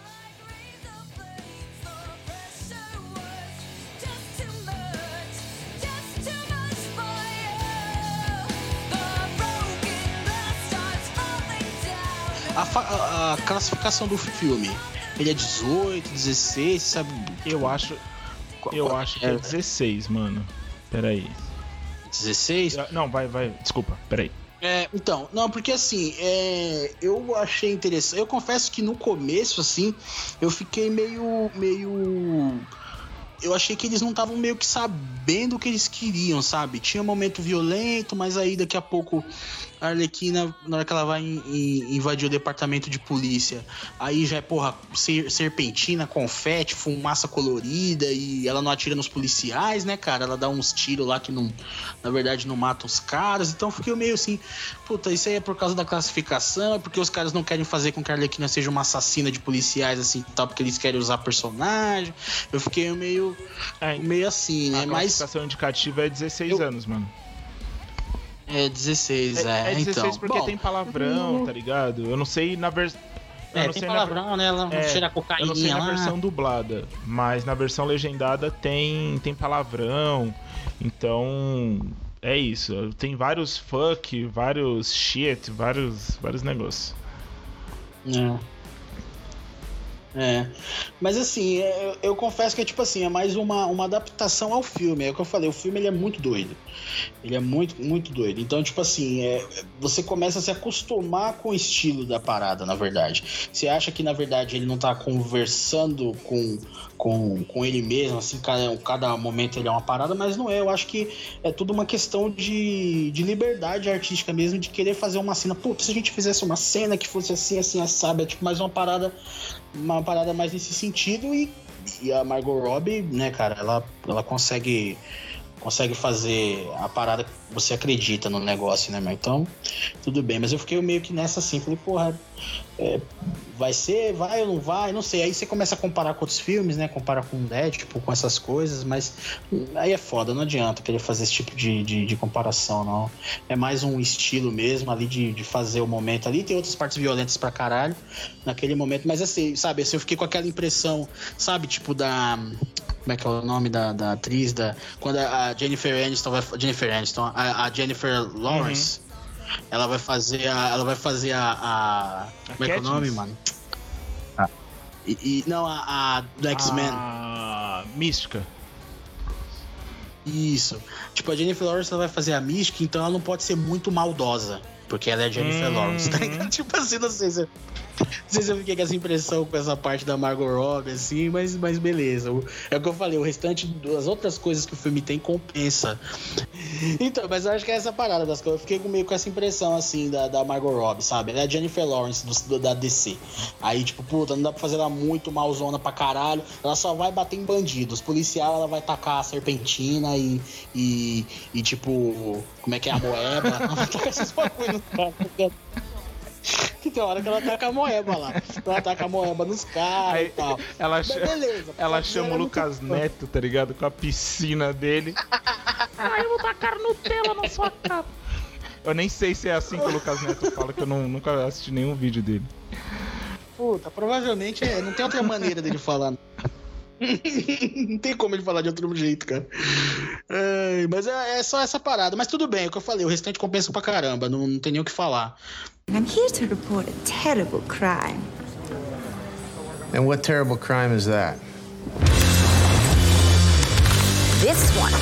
A, fa- a, a classificação do filme, ele é dezoito, dezesseis, sabe? Eu acho, eu acho que é dezesseis, mano. Peraí. dezesseis? Não, vai, vai. Desculpa, peraí. É, então, não, porque assim, é, eu achei interessante. Eu confesso que no começo, assim, eu fiquei meio, meio... Eu achei que eles não estavam meio que sabendo o que eles queriam, sabe? Tinha um momento violento, mas aí daqui a pouco a Arlequina, na hora que ela vai in, in, invadir o departamento de polícia, aí já é, porra, ser, serpentina, confete, fumaça colorida, e ela não atira nos policiais, né, cara? Ela dá uns tiros lá que não, na verdade não matam os caras. Então eu fiquei meio assim, puta, isso aí é por causa da classificação, é porque os caras não querem fazer com que a Arlequina seja uma assassina de policiais, assim, tal, porque eles querem usar personagem. Eu fiquei meio... É, meio assim, né? A classificação Mas, indicativa é dezesseis eu... anos, mano. É dezesseis, é. É dezesseis então. porque Bom, tem palavrão, hum... tá ligado? Eu não sei na versão. É, tem palavrão, na... né? Ela é, cheira cocaína. Eu não sei na lá. versão dublada, mas na versão legendada tem, tem palavrão. Então, é isso. Tem vários fuck, vários shit, vários, vários negócios. É. É, mas assim, eu, eu confesso que é tipo assim, é mais uma, uma adaptação ao filme. É o que eu falei, o filme ele é muito doido. Ele é muito, muito doido. Então, tipo assim, é, você começa a se acostumar com o estilo da parada, na verdade. Você acha que, na verdade, ele não tá conversando com, com, com ele mesmo, assim, cada, cada momento ele é uma parada, mas não é. Eu acho que é tudo uma questão de, de liberdade artística mesmo, de querer fazer uma cena. Pô, se a gente fizesse uma cena que fosse assim, assim, assado, é tipo mais uma parada... uma parada mais nesse sentido. E, e a Margot Robbie, né, cara, ela, ela consegue consegue fazer a parada que você acredita no negócio, né, meu? Então, tudo bem, mas eu fiquei meio que nessa assim, falei, porra, é, vai ser, vai ou não vai, não sei. Aí você começa a comparar com outros filmes, né, compara com o Dead, tipo, com essas coisas, mas aí é foda, não adianta querer fazer esse tipo de, de, de comparação, não. É mais um estilo mesmo ali de, de fazer o momento ali. Tem outras partes violentas pra caralho naquele momento, mas assim, sabe, assim, eu fiquei com aquela impressão, sabe, tipo da... Como é que é o nome da, da atriz? Da, quando a Jennifer Aniston vai... Jennifer Aniston, a, a Jennifer Lawrence... Uhum. Ela vai fazer a. Ela vai fazer a. a, a como é que é o nome, mano? Ah. E, e, não, a, a do X-Men. A Mística. Isso. Tipo, a Jennifer Lawrence ela vai fazer a Mística, então ela não pode ser muito maldosa. Porque ela é a Jennifer hum. Lawrence, tá ligado? Tipo assim, não sei se eu, não sei se eu fiquei com essa impressão com essa parte da Margot Robbie, assim, mas, mas beleza. É o que eu falei, o restante das outras coisas que o filme tem compensa. Então, mas eu acho que é essa parada das coisas. Eu fiquei meio com essa impressão, assim, da, da Margot Robbie, sabe? Ela é a Jennifer Lawrence do, do, da D C. Aí, tipo, puta, não dá pra fazer ela muito malzona pra caralho. Ela só vai bater em bandidos. Policial, ela vai tacar a serpentina e, e, e tipo, como é que é a moeba? Ela vai tacar esses bagulho no carro. Que tem hora que ela taca a moeba lá. Ela taca a moeba nos caras e tal. Ela, ch- beleza, ela chama o Lucas Neto, tá ligado? Com a piscina dele. Ah, eu vou tacar Nutella na sua cara. Eu nem sei se é assim que o Lucas Neto fala, que eu não, nunca assisti nenhum vídeo dele. Puta, provavelmente é, não tem outra maneira dele falar. Não tem como ele falar de outro jeito, cara. É, mas é, é só essa parada. Mas tudo bem, é o que eu falei, o restante compensa pra caramba, não, não tem nem o que falar. I'm here to report a terrible crime. And what terrible crime is that? This one.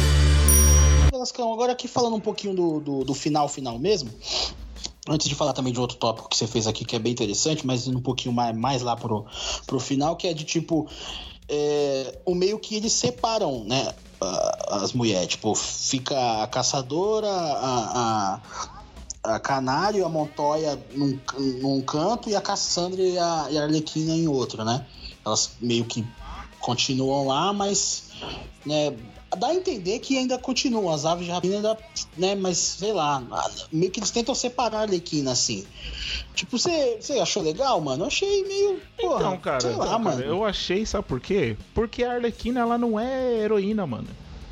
Agora aqui falando um pouquinho do, do, do final final mesmo. Antes de falar também de outro tópico que você fez aqui, que é bem interessante, mas um pouquinho mais, mais lá pro, pro final, que é de tipo... É, o meio que eles separam, né, as mulheres. Tipo, fica a caçadora, a, a, a Canário, a Montoya num, num canto e a Cassandra e a, e a Arlequina em outro, né? Elas meio que continuam lá, mas... né, dá a entender que ainda continuam, as aves de rapina ainda, né, mas sei lá, meio que eles tentam separar a Arlequina, assim. Tipo, você achou legal, mano? Eu achei meio, porra, então, cara, sei lá, então, mano. Cara, eu achei, sabe por quê? Porque a Arlequina, ela não é heroína, mano.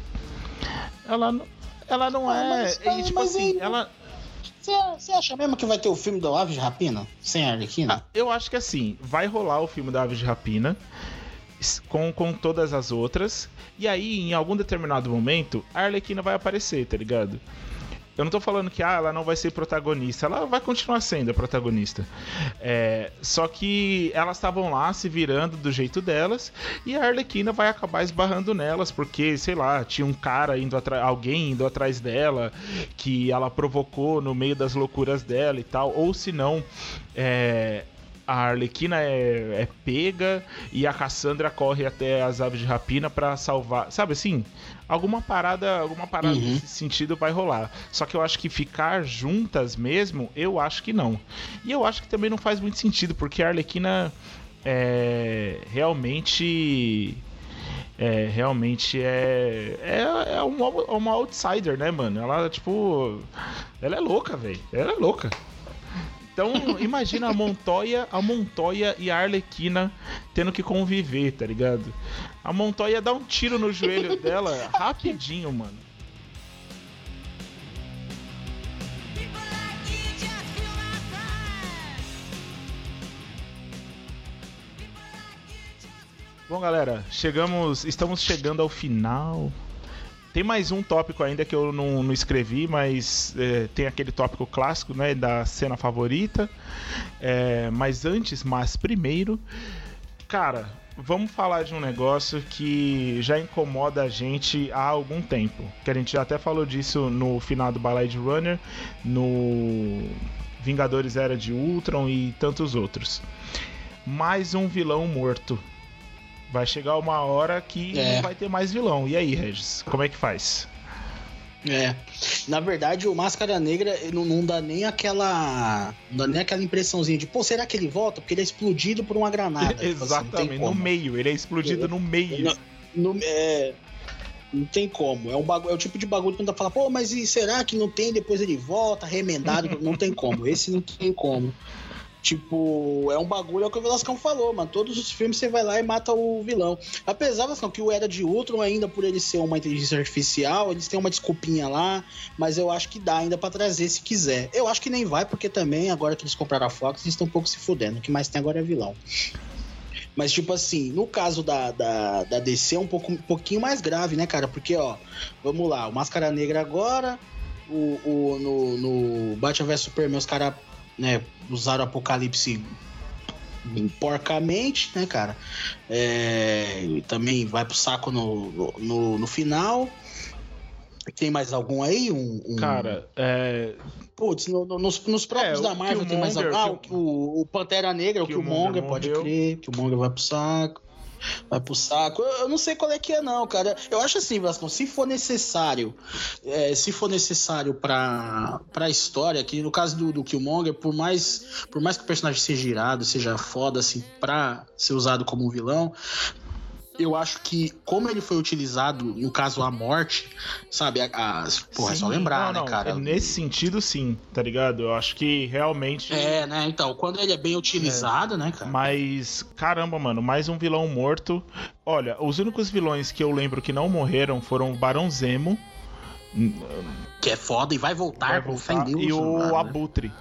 Ela, ela não ah, é, mas, e, tipo mas assim, aí, ela... Você acha mesmo que vai ter o filme da Aves de Rapina sem a Arlequina? Ah, eu acho que assim, vai rolar o filme da Aves de Rapina, Com, com todas as outras. E aí, em algum determinado momento, a Arlequina vai aparecer, tá ligado? Eu não tô falando que ah, ela não vai ser protagonista. Ela vai continuar sendo a protagonista. É, só que elas estavam lá se virando do jeito delas. E a Arlequina vai acabar esbarrando nelas. Porque, sei lá, tinha um cara indo atrás, alguém indo atrás dela, que ela provocou no meio das loucuras dela e tal. Ou se não, é... a Arlequina é, é pega e a Cassandra corre até as aves de rapina pra salvar. Sabe assim? Alguma parada, alguma parada uhum. nesse sentido vai rolar. Só que eu acho que ficar juntas mesmo, eu acho que não. E eu acho que também não faz muito sentido, porque a Arlequina é realmente... É, realmente é... É, é uma, uma outsider, né, mano? Ela, tipo... Ela é louca, velho. Ela é louca. Então, imagina a Montoya, a Montoya e a Arlequina tendo que conviver, tá ligado? A Montoya dá um tiro no joelho dela rapidinho, mano. Bom, galera, chegamos, estamos chegando ao final. Tem mais um tópico ainda que eu não, não escrevi, mas é, tem aquele tópico clássico, né, da cena favorita. É, mas antes, mas primeiro, cara, vamos falar de um negócio que já incomoda a gente há algum tempo. Que a gente já até falou disso no final do Blade Runner, no Vingadores Era de Ultron e tantos outros. Mais um vilão morto. Vai chegar uma hora que é. não vai ter mais vilão. E aí, Regis, como é que faz? É, na verdade o Máscara Negra não, não dá nem aquela não dá nem aquela impressãozinha de, pô, será que ele volta? Porque ele é explodido por uma granada. Exatamente, assim, no meio, ele é explodido é, no meio. No, no, é, não tem como, é, um bagulho, é o tipo de bagulho que não dá pra falar, pô, mas e será que não tem, depois ele volta, remendado, não tem como, esse não tem como. Tipo, é um bagulho, é o que o Velascão falou, mano. Todos os filmes você vai lá e mata o vilão. Apesar, Velascão, que o Era de Ultron, ainda por ele ser uma inteligência artificial, eles têm uma desculpinha lá, mas eu acho que dá ainda pra trazer se quiser. Eu acho que nem vai, porque também, agora que eles compraram a Fox, eles estão um pouco se fudendo. O que mais tem agora é vilão. Mas, tipo assim, no caso da, da, da D C é um, pouco, um pouquinho mais grave, né, cara? Porque, ó, vamos lá, o Máscara Negra agora... o, o, no, no Batman versus Superman, os caras, né, usaram o Apocalipse porcamente, né, cara? É, também vai pro saco no, no, no final. Tem mais algum aí? Um, um... Cara, é... Putz, no, no, nos, nos próprios é, da Marvel tem mais algum? Ah, o, o, o Pantera Negra, o Killmonger, pode crer. Que o Killmonger vai pro saco. Vai pro saco. Eu, eu não sei qual é que é, não, cara. Eu acho assim, Vasco, se for necessário, é, se for necessário pra, pra história, que no caso do, do Killmonger, por mais, por mais que o personagem seja girado, seja foda, assim, pra ser usado como um vilão, eu acho que, como ele foi utilizado, no caso, a morte, sabe? As, porra, sim, é só lembrar, não, não, né, cara? Nesse sentido, sim, tá ligado? Eu acho que realmente... É, né? Então, quando ele é bem utilizado, é. né, cara? Mas, caramba, mano, mais um vilão morto. Olha, os únicos vilões que eu lembro que não morreram foram o Barão Zemo. Que é foda e vai voltar, vai voltar Deus, e o mano, Abutre.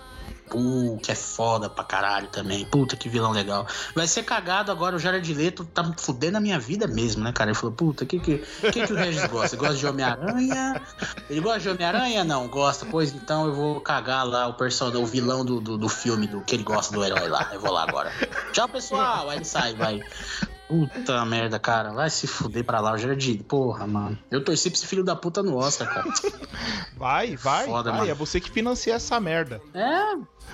Uh, que é foda pra caralho também. Puta, que vilão legal. Vai ser cagado agora, o Jared Leto tá fudendo a minha vida mesmo, né, cara? Ele falou, puta, que que, que, que o Regis gosta? Ele gosta de Homem-Aranha? Ele gosta de Homem-Aranha? Não, gosta. Pois então eu vou cagar lá o personagem, o vilão do, do, do filme, do que ele gosta do herói lá. Eu vou lá agora. Tchau, pessoal. Aí ele sai, vai. Puta merda, cara. Vai se fuder pra lá, o Jared. Porra, mano. Eu torci pra esse filho da puta no Oscar, cara. Vai, vai, Foda, vai. Mano. É você que financia essa merda. É...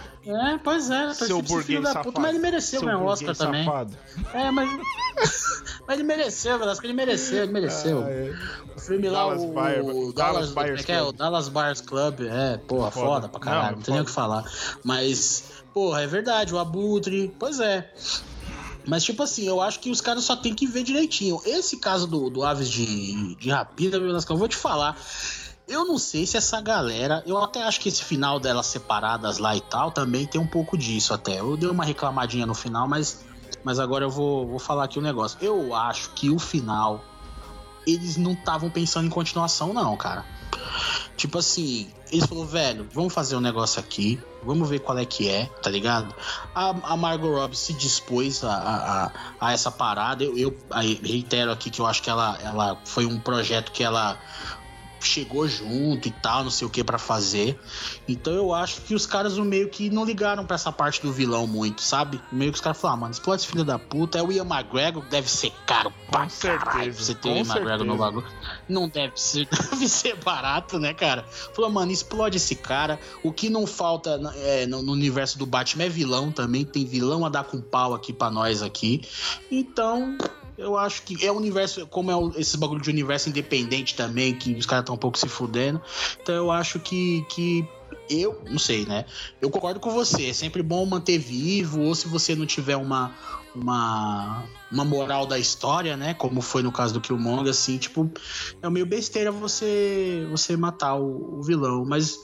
É, pois é, seu burguês da puta, mas ele mereceu ganhar o Oscar também. Safado. É, mas. Mas ele mereceu, Velasco, ele mereceu, ele mereceu. Ah, é. O filme lá, Dallas o, Buyer, o Dallas, Dallas, que é, o Dallas Buyers Club, é, porra, foda, foda pra caralho, não, não tem nem o que falar. Mas, porra, é verdade, o Abutre, pois é. Mas, tipo assim, eu acho que os caras só tem que ver direitinho. Esse caso do, do Aves de, de Rapina, Velasco, eu vou te falar. Eu não sei se essa galera... Eu até acho que esse final delas separadas lá e tal também tem um pouco disso até. Eu dei uma reclamadinha no final, mas, mas agora eu vou, vou falar aqui um negócio. Eu acho que o final... Eles não estavam pensando em continuação, não, cara. Tipo assim... Eles falaram, velho, vamos fazer um negócio aqui. Vamos ver qual é que é, tá ligado? A, a Margot Robbie se dispôs a, a, a essa parada. Eu, eu reitero aqui que eu acho que ela, ela foi um projeto que ela... chegou junto e tal, não sei o que pra fazer. Então eu acho que os caras meio que não ligaram pra essa parte do vilão muito, sabe? Meio que os caras falaram, ah, mano, explode esse filho da puta. É o Ian McGregor, deve ser caro pra caralho você ter o Ian McGregor no bagulho. Não deve ser, deve ser barato, né, cara? Falou, mano, explode esse cara. O que não falta é, no, no universo do Batman é vilão também. Tem vilão a dar com pau aqui pra nós aqui. Então... Eu acho que é o universo, como é o, esse bagulho de universo independente também, que os caras estão um pouco se fudendo. Então eu acho que, que eu, não sei, né? Eu concordo com você, é sempre bom manter vivo, ou se você não tiver uma, uma, uma moral da história, né? Como foi no caso do Killmonger, assim, tipo, é meio besteira você, você matar o, o vilão. Mas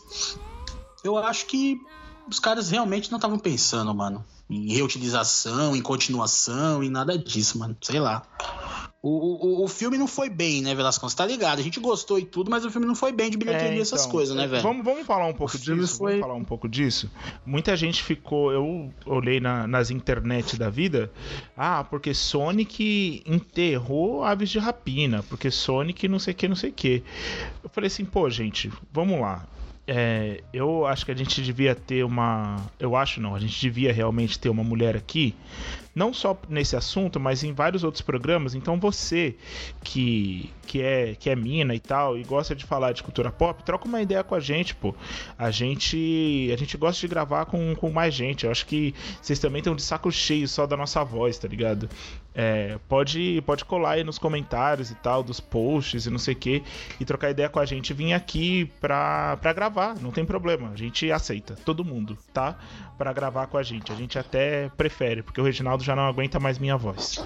eu acho que os caras realmente não estavam pensando, mano, em reutilização, em continuação, em nada disso, mano. Sei lá. O, o, o filme não foi bem, né, Velasco? Você tá ligado? A gente gostou e tudo, mas o filme não foi bem de bilheteria e é, então, essas coisas, né, velho? Vamos, vamos falar um pouco disso? Foi... Vamos falar um pouco disso? Muita gente ficou... Eu olhei na, nas internet da vida. Ah, porque Sonic enterrou Aves de Rapina. Porque Sonic não sei o que, não sei o que. Eu falei assim, pô, gente, vamos lá. É, eu acho que a gente devia ter uma... Eu acho não, a gente devia realmente ter uma mulher aqui, não só nesse assunto, mas em vários outros programas. Então você que, que, é, que é mina e tal, e gosta de falar de cultura pop, troca uma ideia com a gente, pô. A gente, a gente gosta de gravar com, com mais gente. Eu acho que vocês também estão de saco cheio só da nossa voz, tá ligado? É, pode, pode colar aí nos comentários e tal, dos posts e não sei o que, e trocar ideia com a gente, vir aqui pra, pra gravar, não tem problema, a gente aceita, todo mundo, tá? Pra gravar com a gente, a gente até prefere, porque o Reginaldo já não aguenta mais minha voz.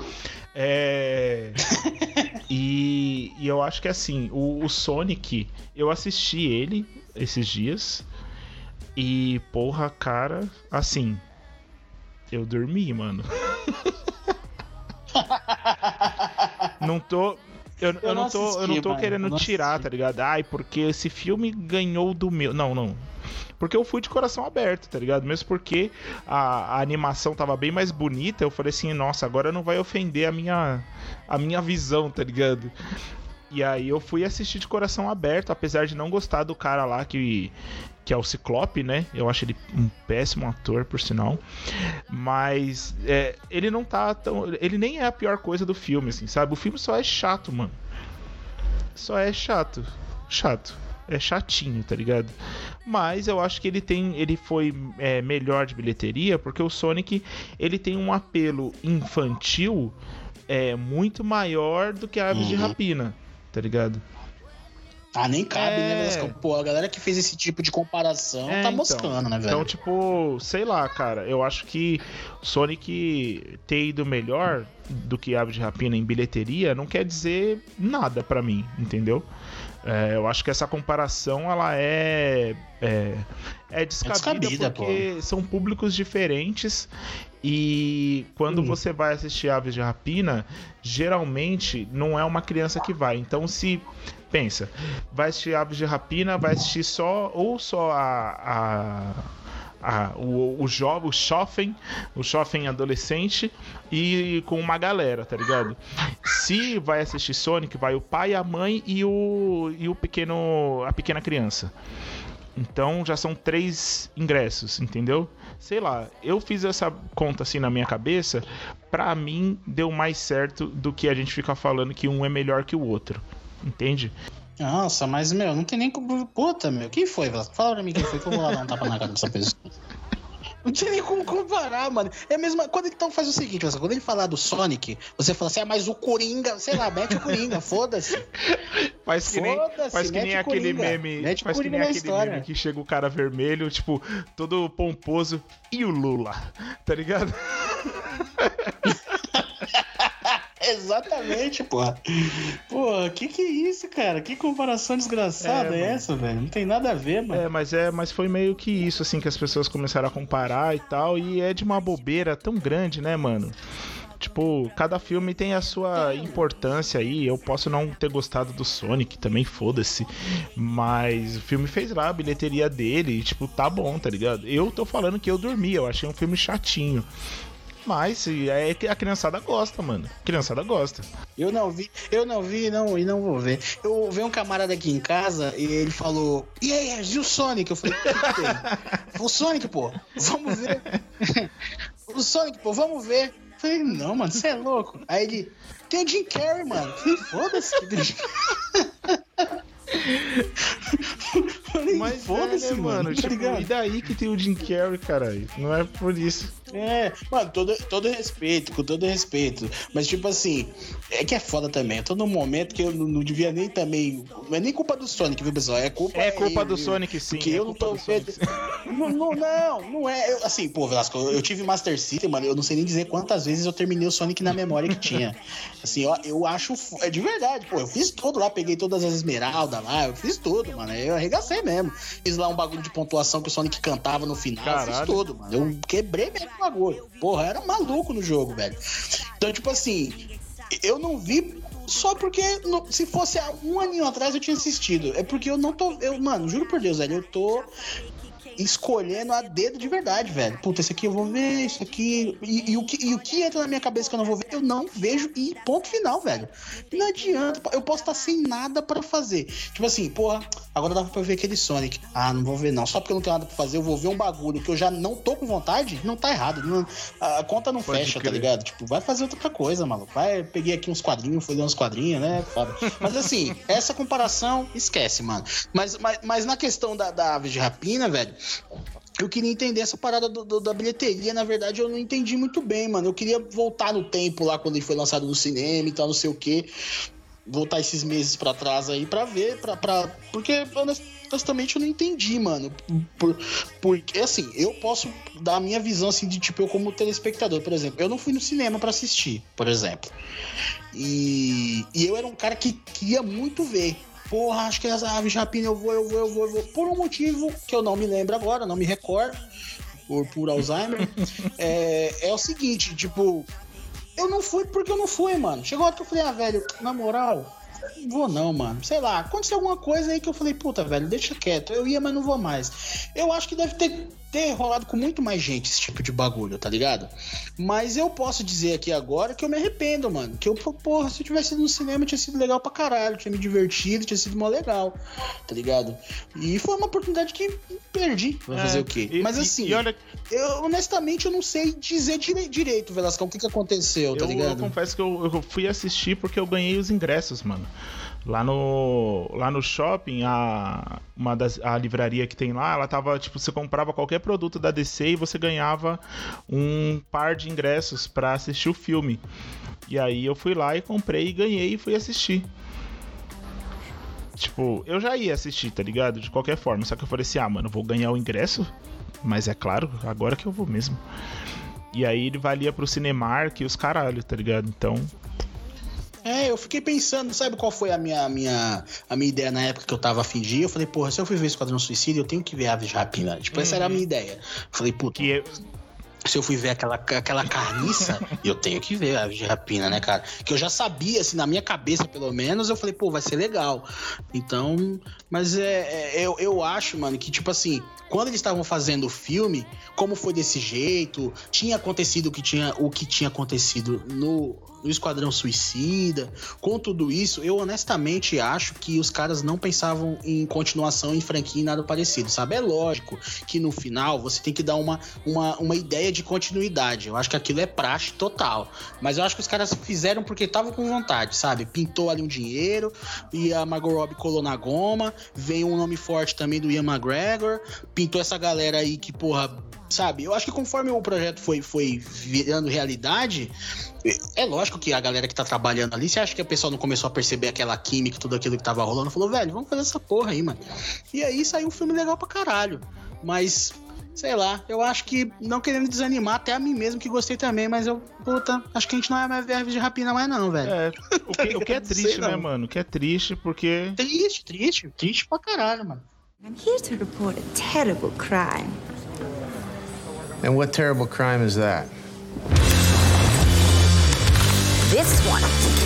É... e, e eu acho que assim, o, o Sonic, eu assisti ele esses dias, e porra, cara, assim, eu dormi, mano. Não tô. Eu, eu, eu não, não tô, assisti, eu não tô mano, querendo não tirar, assisti. Tá ligado? Ai, porque esse filme ganhou do meu. Não, não. Porque eu fui de coração aberto, tá ligado? Mesmo porque a, a animação tava bem mais bonita, eu falei assim, nossa, agora não vai ofender a minha, a minha visão, tá ligado? E aí eu fui assistir de coração aberto, apesar de não gostar do cara lá que, que é o Ciclope, né? Eu acho ele um péssimo ator, por sinal. Mas é, ele não tá tão... Ele nem é a pior coisa do filme, assim, sabe? O filme só é chato, mano. Só é chato. Chato. É chatinho, tá ligado? Mas eu acho que ele tem, ele foi é, melhor de bilheteria porque o Sonic, ele tem um apelo infantil é, muito maior do que a Aves uhum. de Rapina, tá ligado? Ah, nem cabe, é... né? Pô, a galera que fez esse tipo de comparação é, tá moscando, então, né, velho? Então, tipo, sei lá, cara, eu acho que Sonic ter ido melhor do que Aves de Rapina em bilheteria não quer dizer nada pra mim, entendeu? É, eu acho que essa comparação ela é é, é descabida, é descabida porque pô. São públicos diferentes e quando hum. você vai assistir Aves de Rapina, geralmente não é uma criança que vai. Então se pensa, vai assistir Aves de Rapina, vai assistir só ou só a, a Ah, o, o jovem, o Schoffen, o Schoffen adolescente e com uma galera, tá ligado? Se vai assistir Sonic, vai o pai, a mãe e o, e o pequeno, a pequena criança. Então já são três ingressos, entendeu? Sei lá, eu fiz essa conta assim na minha cabeça, pra mim deu mais certo do que a gente ficar falando que um é melhor que o outro, entende? Nossa, mas, meu, não tem nem como... Puta, meu, quem foi, Velasco? Fala pra mim quem foi que eu vou lá dar um tapa na cara dessa pessoa. Não tem nem como comparar, mano. É mesmo... Quando ele então faz o seguinte, Velasco, quando ele falar do Sonic, você fala assim, ah, mas o Coringa... Sei lá, mete o Coringa, foda-se. Faz que nem, faz que nem aquele meme... Mete faz que nem aquele história. Meme que chega o cara vermelho, tipo, todo pomposo, e o Lula, tá ligado? Exatamente, porra. Porra, que que é isso, cara? Que comparação desgraçada é, é essa, velho? Não tem nada a ver, mano. É, mas é, mas foi meio que isso, assim, que as pessoas começaram a comparar e tal, e é de uma bobeira tão grande, né, mano? Tipo, cada filme tem a sua importância aí. Eu posso não ter gostado do Sonic, também foda-se. Mas o filme fez lá a bilheteria dele e, tipo, tá bom, tá ligado? Eu tô falando que eu dormi, eu achei um filme chatinho. Mas é que a criançada gosta, mano. A criançada gosta. Eu não vi, eu não vi não, e não vou ver. Eu vi um camarada aqui em casa e ele falou: E aí, e o Sonic? Eu falei: O que, que tem? O Sonic, pô, vamos ver. O Sonic, pô, vamos ver. Eu falei: Não, mano, você é louco. Aí ele: Tem o Jim Carrey, mano. Eu falei: Foda-se. Mas foda-se, é, né, mano, tá tipo, e daí que tem o Jim Carrey, caralho? Não é por isso. É, mano, todo, todo respeito, com todo respeito. Mas, tipo assim, é que é foda também. Eu tô num momento que eu não, não devia nem também. Não é nem culpa do Sonic, viu, pessoal? É culpa É culpa eu, do Sonic, sim. Porque é eu não tô. Sonic, não, não, não, não é. Eu, assim, pô, Velasco, eu, eu tive Master System, mano. Eu não sei nem dizer quantas vezes eu terminei o Sonic na memória que tinha. Assim, ó, eu acho. É de verdade, pô. Eu fiz tudo lá, peguei todas as esmeraldas lá, eu fiz tudo, mano. Eu arregacei mesmo. Fiz lá um bagulho de pontuação que o Sonic cantava no final. Caralho. Eu fiz tudo, mano. Eu quebrei mesmo o bagulho. Porra, era maluco no jogo, velho. Então, tipo assim, eu não vi só porque no, se fosse há um aninho atrás eu tinha assistido. É porque eu não tô. Eu, mano, juro por Deus, velho, eu tô escolhendo a dedo de verdade, velho. Puta, esse aqui eu vou ver, isso aqui. E, e, o que, e o que entra na minha cabeça que eu não vou ver, eu não vejo e ponto final, velho. Não adianta, eu posso estar sem nada pra fazer. Tipo assim, porra, agora dava pra ver aquele Sonic. Ah, não vou ver não. Só porque eu não tenho nada pra fazer, eu vou ver um bagulho que eu já não tô com vontade, não tá errado. Não, a conta não Pode fecha, crer. Tá ligado? Tipo, vai fazer outra coisa, maluco. Vai, peguei aqui uns quadrinhos, fui ler uns quadrinhos, né? Foda. Mas assim, essa comparação, esquece, mano. Mas, mas, mas na questão da, da Aves de Rapina, velho, eu queria entender essa parada do, do, da bilheteria. Na verdade, eu não entendi muito bem, mano. Eu queria voltar no tempo lá, quando ele foi lançado no cinema e tal, não sei o quê. Voltar esses meses pra trás aí pra ver, pra, pra... porque honestamente eu não entendi, mano. Por, porque, assim, eu posso dar a minha visão, assim, de tipo, eu como telespectador, por exemplo. Eu não fui no cinema pra assistir, por exemplo. E, e eu era um cara que queria muito ver. Porra, acho que essa Aves de Rapina eu vou, eu vou, eu vou, eu vou. Por um motivo que eu não me lembro agora, não me recordo, por, por Alzheimer, é, é o seguinte, tipo, eu não fui porque eu não fui, mano. Chegou a hora que eu falei, ah, velho, na moral, não vou não, mano. Sei lá, aconteceu alguma coisa aí que eu falei, puta, velho, deixa quieto. Eu ia, mas não vou mais. Eu acho que deve ter ter rolado com muito mais gente esse tipo de bagulho, tá ligado? Mas eu posso dizer aqui agora que eu me arrependo, mano. Que eu, porra, se eu tivesse ido no cinema tinha sido legal pra caralho, tinha me divertido, tinha sido mó legal, tá ligado? E foi uma oportunidade que perdi. Vai fazer é, o quê? E, Mas assim, e olha... eu honestamente eu não sei dizer dire- direito, Velascão, o que que aconteceu, tá eu, ligado? Eu confesso que eu, eu fui assistir porque eu ganhei os ingressos, mano. Lá no, lá no shopping, a, uma das, a livraria que tem lá, ela tava, tipo, você comprava qualquer produto da D C e você ganhava um par de ingressos pra assistir o filme. E aí eu fui lá e comprei e ganhei e fui assistir. Tipo, eu já ia assistir, tá ligado? De qualquer forma, só que eu falei assim, ah, mano, vou ganhar o ingresso? Mas é claro, agora que eu vou mesmo. E aí ele valia pro Cinemark e os caralho, tá ligado? Então... É, eu fiquei pensando, sabe qual foi a minha, minha, a minha ideia na época que eu tava afim de ir? Eu falei, porra, se eu fui ver Esquadrão Suicida, eu tenho que ver Aves de Rapina. Tipo, essa uhum. era a minha ideia. Eu falei, puta, que eu... se eu fui ver aquela, aquela carniça, eu tenho que ver Aves de Rapina, né, cara? Que eu já sabia, assim, na minha cabeça, pelo menos, eu falei, pô, vai ser legal. Então, mas é, é eu, eu acho, mano, que, tipo assim, quando eles estavam fazendo o filme, como foi desse jeito, tinha acontecido o que tinha, o que tinha acontecido no... no Esquadrão Suicida, com tudo isso, eu honestamente acho que os caras não pensavam em continuação em franquia e nada parecido, sabe? É lógico que no final você tem que dar uma, uma, uma ideia de continuidade, eu acho que aquilo é praxe total, mas eu acho que os caras fizeram porque estavam com vontade, sabe? Pintou ali um dinheiro e a Margot Robbie colou na goma, veio um nome forte também do Ian McGregor, pintou essa galera aí que, porra, sabe? Eu acho que conforme o projeto foi, foi virando realidade, é lógico que a galera que tá trabalhando ali, você acha que a pessoa não começou a perceber aquela química, tudo aquilo que tava rolando, falou, velho, vamos fazer essa porra aí, mano. E aí saiu um filme legal pra caralho. Mas, sei lá, eu acho que, não querendo desanimar, até a mim mesmo que gostei também, mas eu, puta, acho que a gente não é mais Aves de Rapina mais não, velho. É, o que, o que é triste, né, mano? O que é triste, porque... Triste, triste, triste pra caralho, mano. I'm here to report a terrible crime. And what terrible crime is that? This one.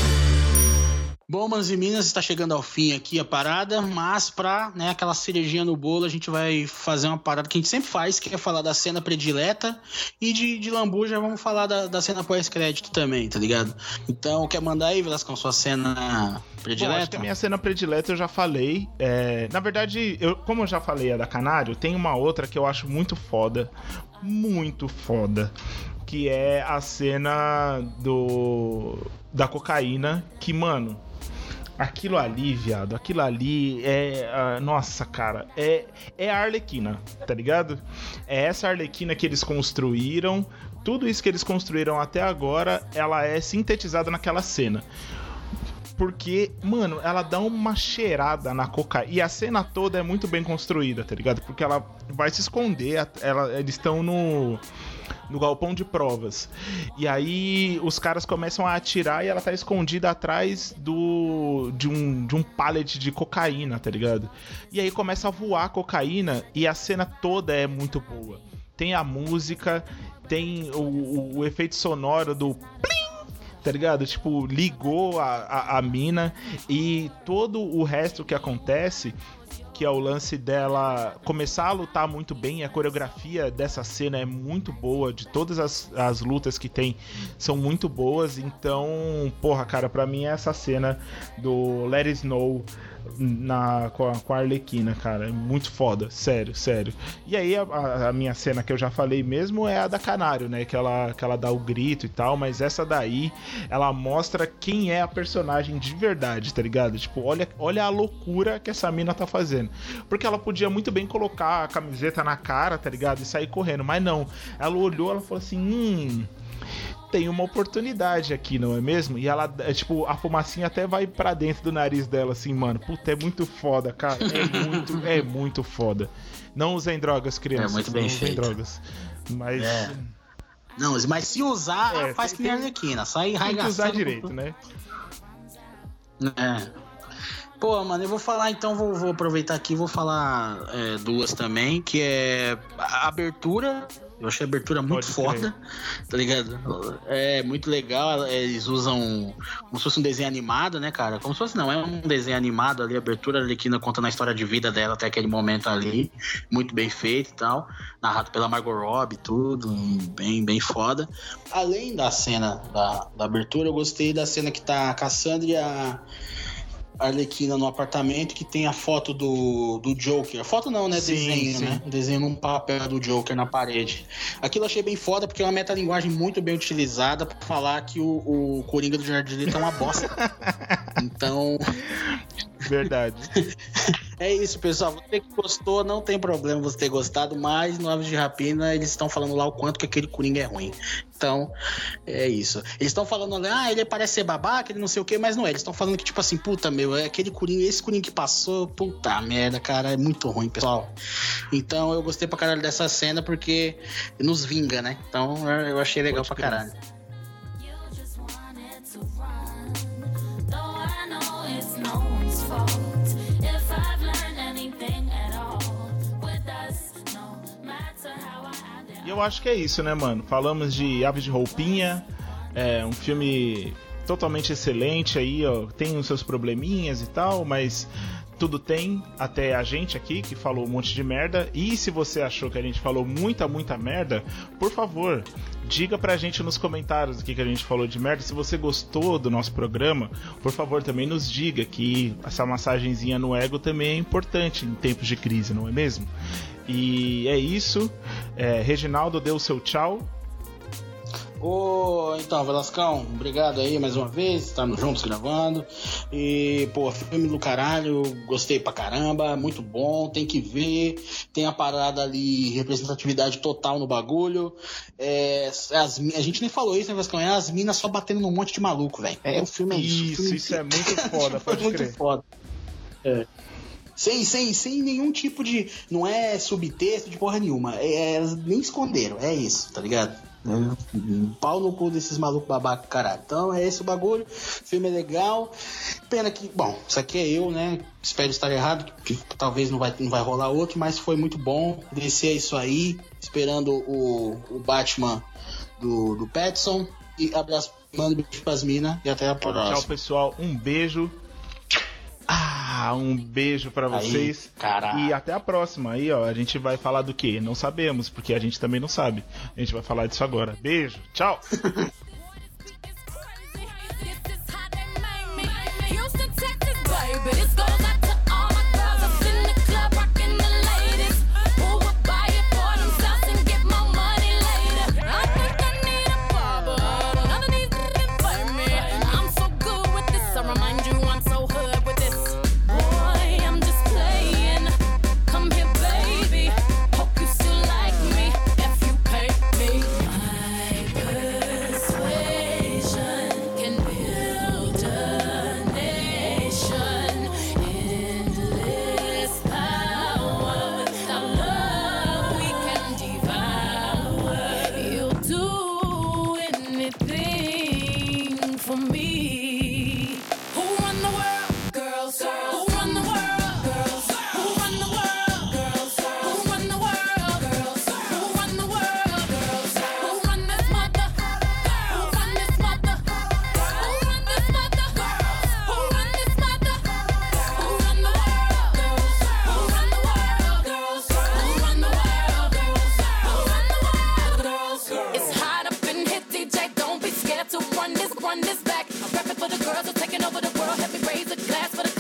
Bom, manos e minas, está chegando ao fim aqui a parada, mas pra, né, aquela cerejinha no bolo, a gente vai fazer uma parada que a gente sempre faz, que é falar da cena predileta, e de, de lambuja vamos falar da, da cena pós-crédito também, tá ligado? Então, quer mandar aí, Velasco, sua cena predileta? Bom, acho que a minha cena predileta eu já falei, é, na verdade, eu, como eu já falei a da Canário, tem uma outra que eu acho muito foda, muito foda, que é a cena do da cocaína, que, mano, aquilo ali, viado, aquilo ali é... Uh, nossa, cara, é, é a Arlequina, tá ligado? É essa Arlequina que eles construíram, tudo isso que eles construíram até agora, ela é sintetizada naquela cena. Porque, mano, ela dá uma cheirada na cocaína. E a cena toda é muito bem construída, tá ligado? Porque ela vai se esconder, ela, eles estão no... no galpão de provas. E aí os caras começam a atirar e ela tá escondida atrás do de um, de um pallet de cocaína, tá ligado? E aí começa a voar cocaína e a cena toda é muito boa. Tem a música, tem o, o, o efeito sonoro do plim, tá ligado? Tipo, ligou a, a, a mina e todo o resto que acontece, que é o lance dela começar a lutar muito bem. A coreografia dessa cena é muito boa, de todas as, as lutas que tem são muito boas. Então, porra, cara, pra mim é essa cena do Let It Snow na, com, a, com a Arlequina, cara, é muito foda, sério, sério. E aí a, a minha cena que eu já falei mesmo é a da Canário, né, que ela, que ela dá o grito e tal, mas essa daí, ela mostra quem é a personagem de verdade, tá ligado? Tipo, olha, olha a loucura que essa mina tá fazendo, porque ela podia muito bem colocar a camiseta na cara, tá ligado, e sair correndo, mas não, ela olhou, ela falou assim, hum... tem uma oportunidade aqui, não é mesmo? E ela, é, tipo, a fumacinha até vai pra dentro do nariz dela, assim, mano. Puta, é muito foda, cara. É muito, é muito foda. Não usem drogas, crianças. É muito bem não feito. Usem drogas. Mas... É. Não, mas se usar, é, faz que nem a Arlequina. Sai arregaçando. Tem que usar direito, pro... né? É. Pô, mano, eu vou falar, então, vou, vou aproveitar aqui e vou falar é, duas também, que é a abertura Eu achei a abertura muito Pode foda, tá ligado? É muito legal, eles usam como se fosse um desenho animado, né, cara? Como se fosse, não, é um desenho animado ali, a abertura, a Arlequina contando a história de vida dela até aquele momento ali, muito bem feito e tal, narrado pela Margot Robbie, tudo, bem, bem foda. Além da cena da, da abertura, eu gostei da cena que tá a Cassandra e a Arlequina no apartamento, que tem a foto do, do Joker. Foto não, né? Sim, Desenho, sim. né? Desenho num papel do Joker na parede. Aquilo eu achei bem foda, porque é uma metalinguagem muito bem utilizada pra falar que o, o Coringa do Jared Leto é uma bosta. Então... Verdade. É isso, pessoal. Você que gostou, não tem problema você ter gostado, mas no Aves de Rapina eles estão falando lá o quanto que aquele Coringa é ruim. Então, é isso. Eles estão falando lá, ah, ele parece ser babaca, ele não sei o que, mas não é. Eles estão falando que, tipo assim, puta, meu, é aquele Coringa, esse Coringa que passou, puta merda, cara, é muito ruim, pessoal. Então, eu gostei pra caralho dessa cena porque nos vinga, né? Então, eu achei legal Pode pra crer. caralho. E eu acho que é isso, né, mano? Falamos de Aves de Roupinha, é um filme totalmente excelente aí, ó. Tem os seus probleminhas e tal, mas tudo tem, até a gente aqui que falou um monte de merda. E se você achou que a gente falou muita, muita merda, por favor, diga pra gente nos comentários o que, que a gente falou de merda. Se você gostou do nosso programa, por favor, também nos diga, que essa massagenzinha no ego também é importante em tempos de crise, não é mesmo? E é isso. É, Reginaldo, dê o seu tchau. Ô, então, Velascão, obrigado aí mais uma vez, estamos juntos gravando. E, pô, filme do caralho, gostei pra caramba, muito bom, tem que ver. Tem a parada ali, representatividade total no bagulho. É, as, a gente nem falou isso, né, Velascão? É as minas só batendo num monte de maluco, velho. É, o filme é isso. Isso, filme isso é muito foda, pode muito crer. foda. É. Sem, sem, sem nenhum tipo de... Não é subtexto de porra nenhuma. É, é, nem esconderam, é isso, tá ligado? Um pau no cu desses malucos babaca, caralho. Então é esse o bagulho. O filme é legal. Pena que, bom, isso aqui é eu, né? Espero estar errado, que talvez não vai, não vai rolar outro, mas foi muito bom. Descer isso aí, esperando o, o Batman do, do Pattinson. E abraço, mano, beijo pras minas. E até a próxima. Tchau, pessoal. Um beijo. Ah, um beijo pra vocês. Aí, caralho. E até a próxima. Aí, ó, a gente vai falar do quê? Não sabemos, porque a gente também não sabe. A gente vai falar disso agora. Beijo. Tchau. Run this back. I'm rapping for the girls who are taking over the world. Help me raise a glass for the